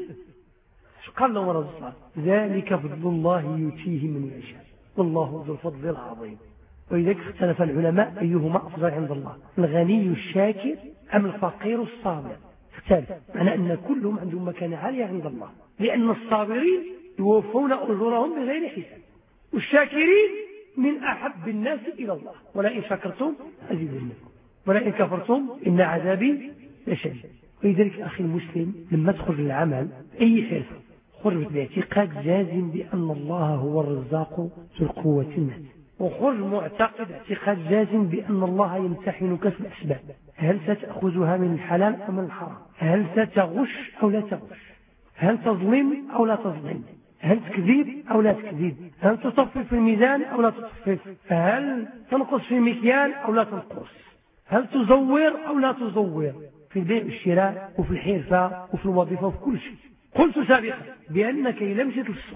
اش قال لهم الرسول صلى الله عليه وسلم؟ ذلك فضل الله يؤتيه من يشاء والله ذو الفضل العظيم. ولذلك اختلف العلماء أيهما أفضل عند الله، الغني الشاكر أم الفقير الصابر. اختلف، معنى أن كلهم عندهم مكانة عالية عند الله، لأن الصابرين يوفون أجورهم بغير حساب، والشاكرين من أحب الناس إلى الله. ولئن شكرتم أزيدنكم ولئن كفرتم إن عذابي لشديد. ولذلك أخي المسلم لما تخرج للعمل أي حرفة خرج باعتقاد جازم بأن الله هو الرزاق ذو القوة المتين، وخرج معتقد اعتقاد جازم بأن الله يمتحنك في الأسباب، هل ستأخذها من الحلال أم من الحرام، هل ستغش أو لا تغش، هل تظلم أو لا تظلم، هل تكذب أو لا تكذب، هل تصفف في الميزان أو لا تصفف، هل تنقص في المكيال أو لا تنقص، هل تزور أو لا تزور في البيع والشراء وفي الحرفة وفي الوظيفة وفي كل شيء. قلت سابقا بأنك إذا مشيت للسوق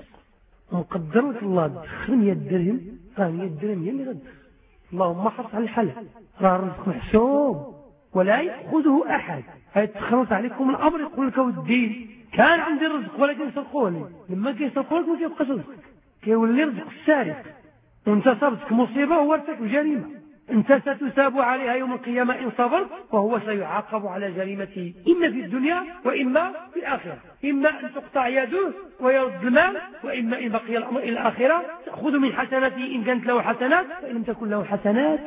ومقدرك الله تدخل مية درهم، راه مية درهم هي اللي غد اللهم حرص على الحلال، راه الرزق محسوب ولا يأخذه أحد. هاي تخلط عليكم الأمر يقول لك ودي كان عندي الرزق ولكن سرقوني، لما كيسرقوا لك ما كيبقاش رزق، كيولي رزق السارق، وانت صابتك مصيبة وارتكب جريمة، انت ستساب عليها يوم القيامة إن صبرت، وهو سيعاقب على جريمته إما في الدنيا وإما في الآخرة، إما أن تقطع يده ويرد المال، وإما إن بقي الأمر إلى الآخرة تأخذ من حسناته إن كانت له حسنات، فإن لم تكن له حسنات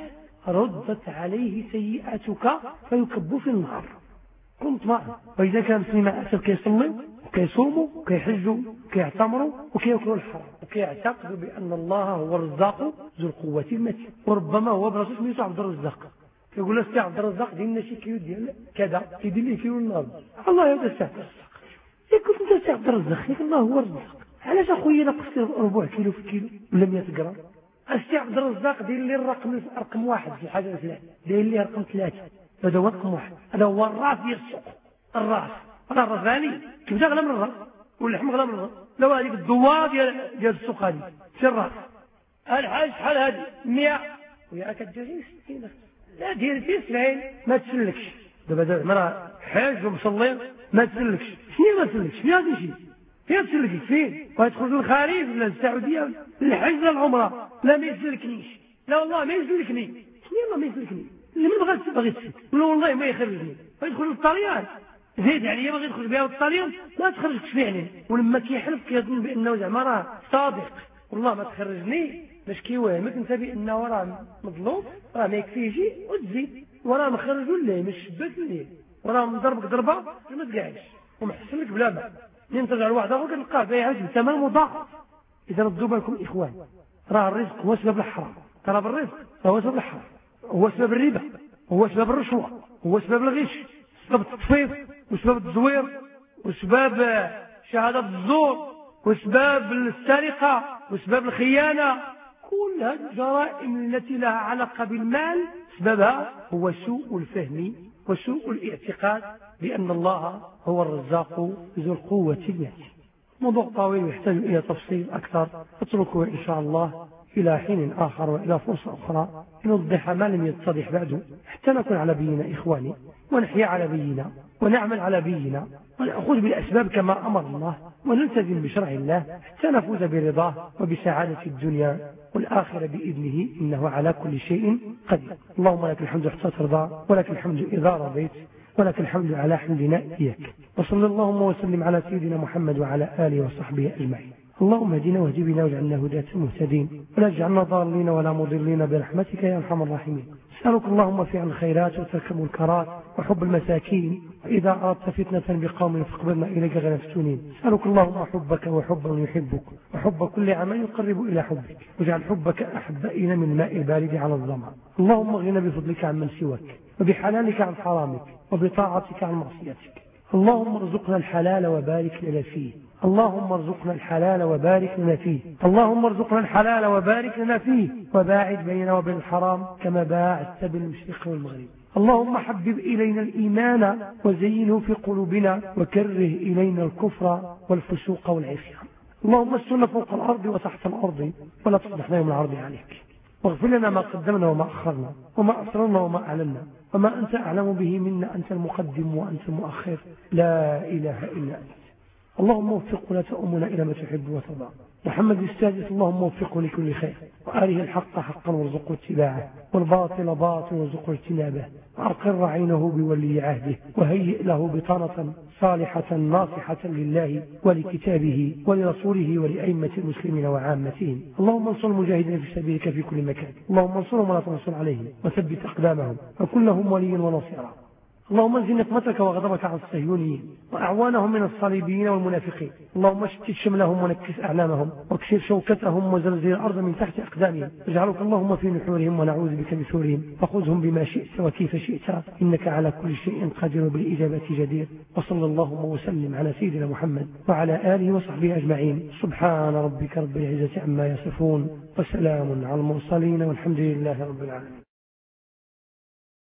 ردت عليه سيئاتك فيكب في النار. كنت معه. وإذا كان مسلم أسر كيصلي وكيصوموا وكيحجوا وكيعتمروا وكيأكلوا الحرام وكيعتقدوا بأن الله هو الرزاق ذو القوة المتين، وربما هو براسو سميتو عبد الرزاق، كيقول له سي عبد الرزاق ديالنا شي كيلو ديال كذا كيدير ليه كيلو النهار، الله هذا سي عبد الرزاق. يقول انت سي عبد الرزاق، يقول الله هو الرزاق، علاش اخويا نقصت ربع كيلو في كيلو ولا مية غرام؟ السي عبد الرزاق داير لي الرقم رقم واحد في الحاجه الفلانيه، داير لي رقم ثلاثه، هذا هو رقم واحد، هذا هو الراس ديال السوق. الراس راه الراس غالي، كبده غلا من الراس واللحم غلا من الراس. لو هذيك الدوار ديال ديال السوق هذه في الراس الحاج شحال هذه مية ويا كدير غير ستين، لا دير فيه سبعين ما تسلكش. دابا دابا مرا حاج ومصلي ما تسلكش، شنو ما تسلكش فيها هذا شي فيها تسلكي فين؟ ويدخل للخريف ولا السعوديه الحج ولا العمره، لا ما يسلكنيش، لا والله ما يسلكني، شنو والله ما يسلكني، اللي ما بغاش باغي يسلك ولا والله ما يخرجني، ويدخل للطليان زيد عليا باغي يدخل بها الطليان ما تخرجش فعلا، ولما كيحلف كيظن بانه زعما راه صادق، والله ما تخرجني باش كيوهمك انت بانه راه مظلوم، راه ما يكفيش وتزيد، وراه مخرج ولا مش شباك ليه، وراه مضربك ضربه ما تقعدش ومحسن لك بلا ما منين ترجع لواحد اخر كتلقاه بايع بثمن مضاعف. اذا ردوا بالكم اخوان، راه الرزق هو سبب الحرام، ترى بالرزق هو سبب الحرام، هو سبب الربا، هو سبب الرشوه، هو سبب الغش، سبب التطفيف، وسبب التزوير، وسبب شهاده الزور، وسبب السرقه، وسبب الخيانه. كل هذه الجرائم التي لها علاقه بالمال سببها هو سوء الفهم وسوء الاعتقاد بأن الله هو الرزاق ذو القوة المتين. موضوع طويل يحتاج إلى تفصيل أكثر، اتركه إن شاء الله إلى حين آخر وإلى فرصة أخرى لنوضح ما لم يتضح بعد، حتى نكون على بينا إخواني، ونحيا على بينا، ونعمل على بينا، ونأخذ بالأسباب كما أمر الله، ونلتزم بشرع الله حتى نفوز برضاه وبسعادة الدنيا والآخرة بإذنه، إنه على كل شيء قدير. اللهم لك الحمد حتى ترضى، ولك الحمد إذا رضيت، ولك الحمد على حمدنا إياك. وصلى اللهم وسلم على سيدنا محمد وعلى آله وصحبه أجمعين. اللهم اهدنا واهد بنا واجعلنا هداة مهتدين، ولا تجعلنا ضالين ولا مضلين برحمتك يا ارحم الراحمين. نسألك اللهم فعل الخيرات وترك المنكرات وحب المساكين، وإذا أردت فتنة بقوم فاقبضنا إليك غير مفتونين. نسألك اللهم حبك وحب من يحبك، وحب كل عمل يقرب إلى حبك، واجعل حبك أحب إلينا من الماء البارد على الظمأ. اللهم اغننا بفضلك عن من سواك، وبحلالك عن حرامك، وبطاعتك عن معصيتك. اللهم ارزقنا الحلال وبارك لنا فيه، اللهم ارزقنا الحلال وبارك لنا فيه، اللهم ارزقنا الحلال وبارك لنا فيه، وباعد بيننا وبين الحرام كما باعدت بين المشرق والمغرب. اللهم حبب إلينا الإيمان وزينه في قلوبنا، وكره إلينا الكفر والفسوق والعصيان. اللهم استرنا فوق الأرض وتحت الأرض، ولا تصلحنا يوم العرض عليك. واغفر لنا ما قدمنا وما أخرنا، وما أسررنا وما أعلنا، وما أنت أعلم به منا، أنت المقدم وأنت المؤخر، لا إله إلا أنت. اللهم وفقه ولا تؤمنا إلى ما تحب وترضى. محمد السادس اللهم وفقه لكل خير، وآله الحق حقا وارزقه اتباعه، والباطل باطل وارزقه اجتنابه، وأقر عينه بولي عهده، وهيئ له بطانة صالحة ناصحة لله ولكتابه ولرسوله ولأئمة المسلمين وعامتهم. اللهم انصر المجاهدين في سبيلك في كل مكان، اللهم انصرهم ولا تنصر عليهم، وثبت أقدامهم، وكن لهم وليا ونصيرا. اللهم انزل نقمتك وغضبك على الصهيونيين وأعوانهم من الصليبيين والمنافقين. اللهم شتت شملهم ونكس أعلامهم، واكسر شوكتهم وزلزل الأرض من تحت أقدامهم. اجعلك اللهم في نحورهم ونعوذ بك من شرورهم، فخذهم بما شئت وكيف شئت، إنك على كل شيء قادر بالإجابة جدير. وصلى اللهم وسلم على سيدنا محمد وعلى آله وصحبه أجمعين. سبحان ربك رب العزة عما يصفون، وسلام على المرسلين، والحمد لله رب العالمين.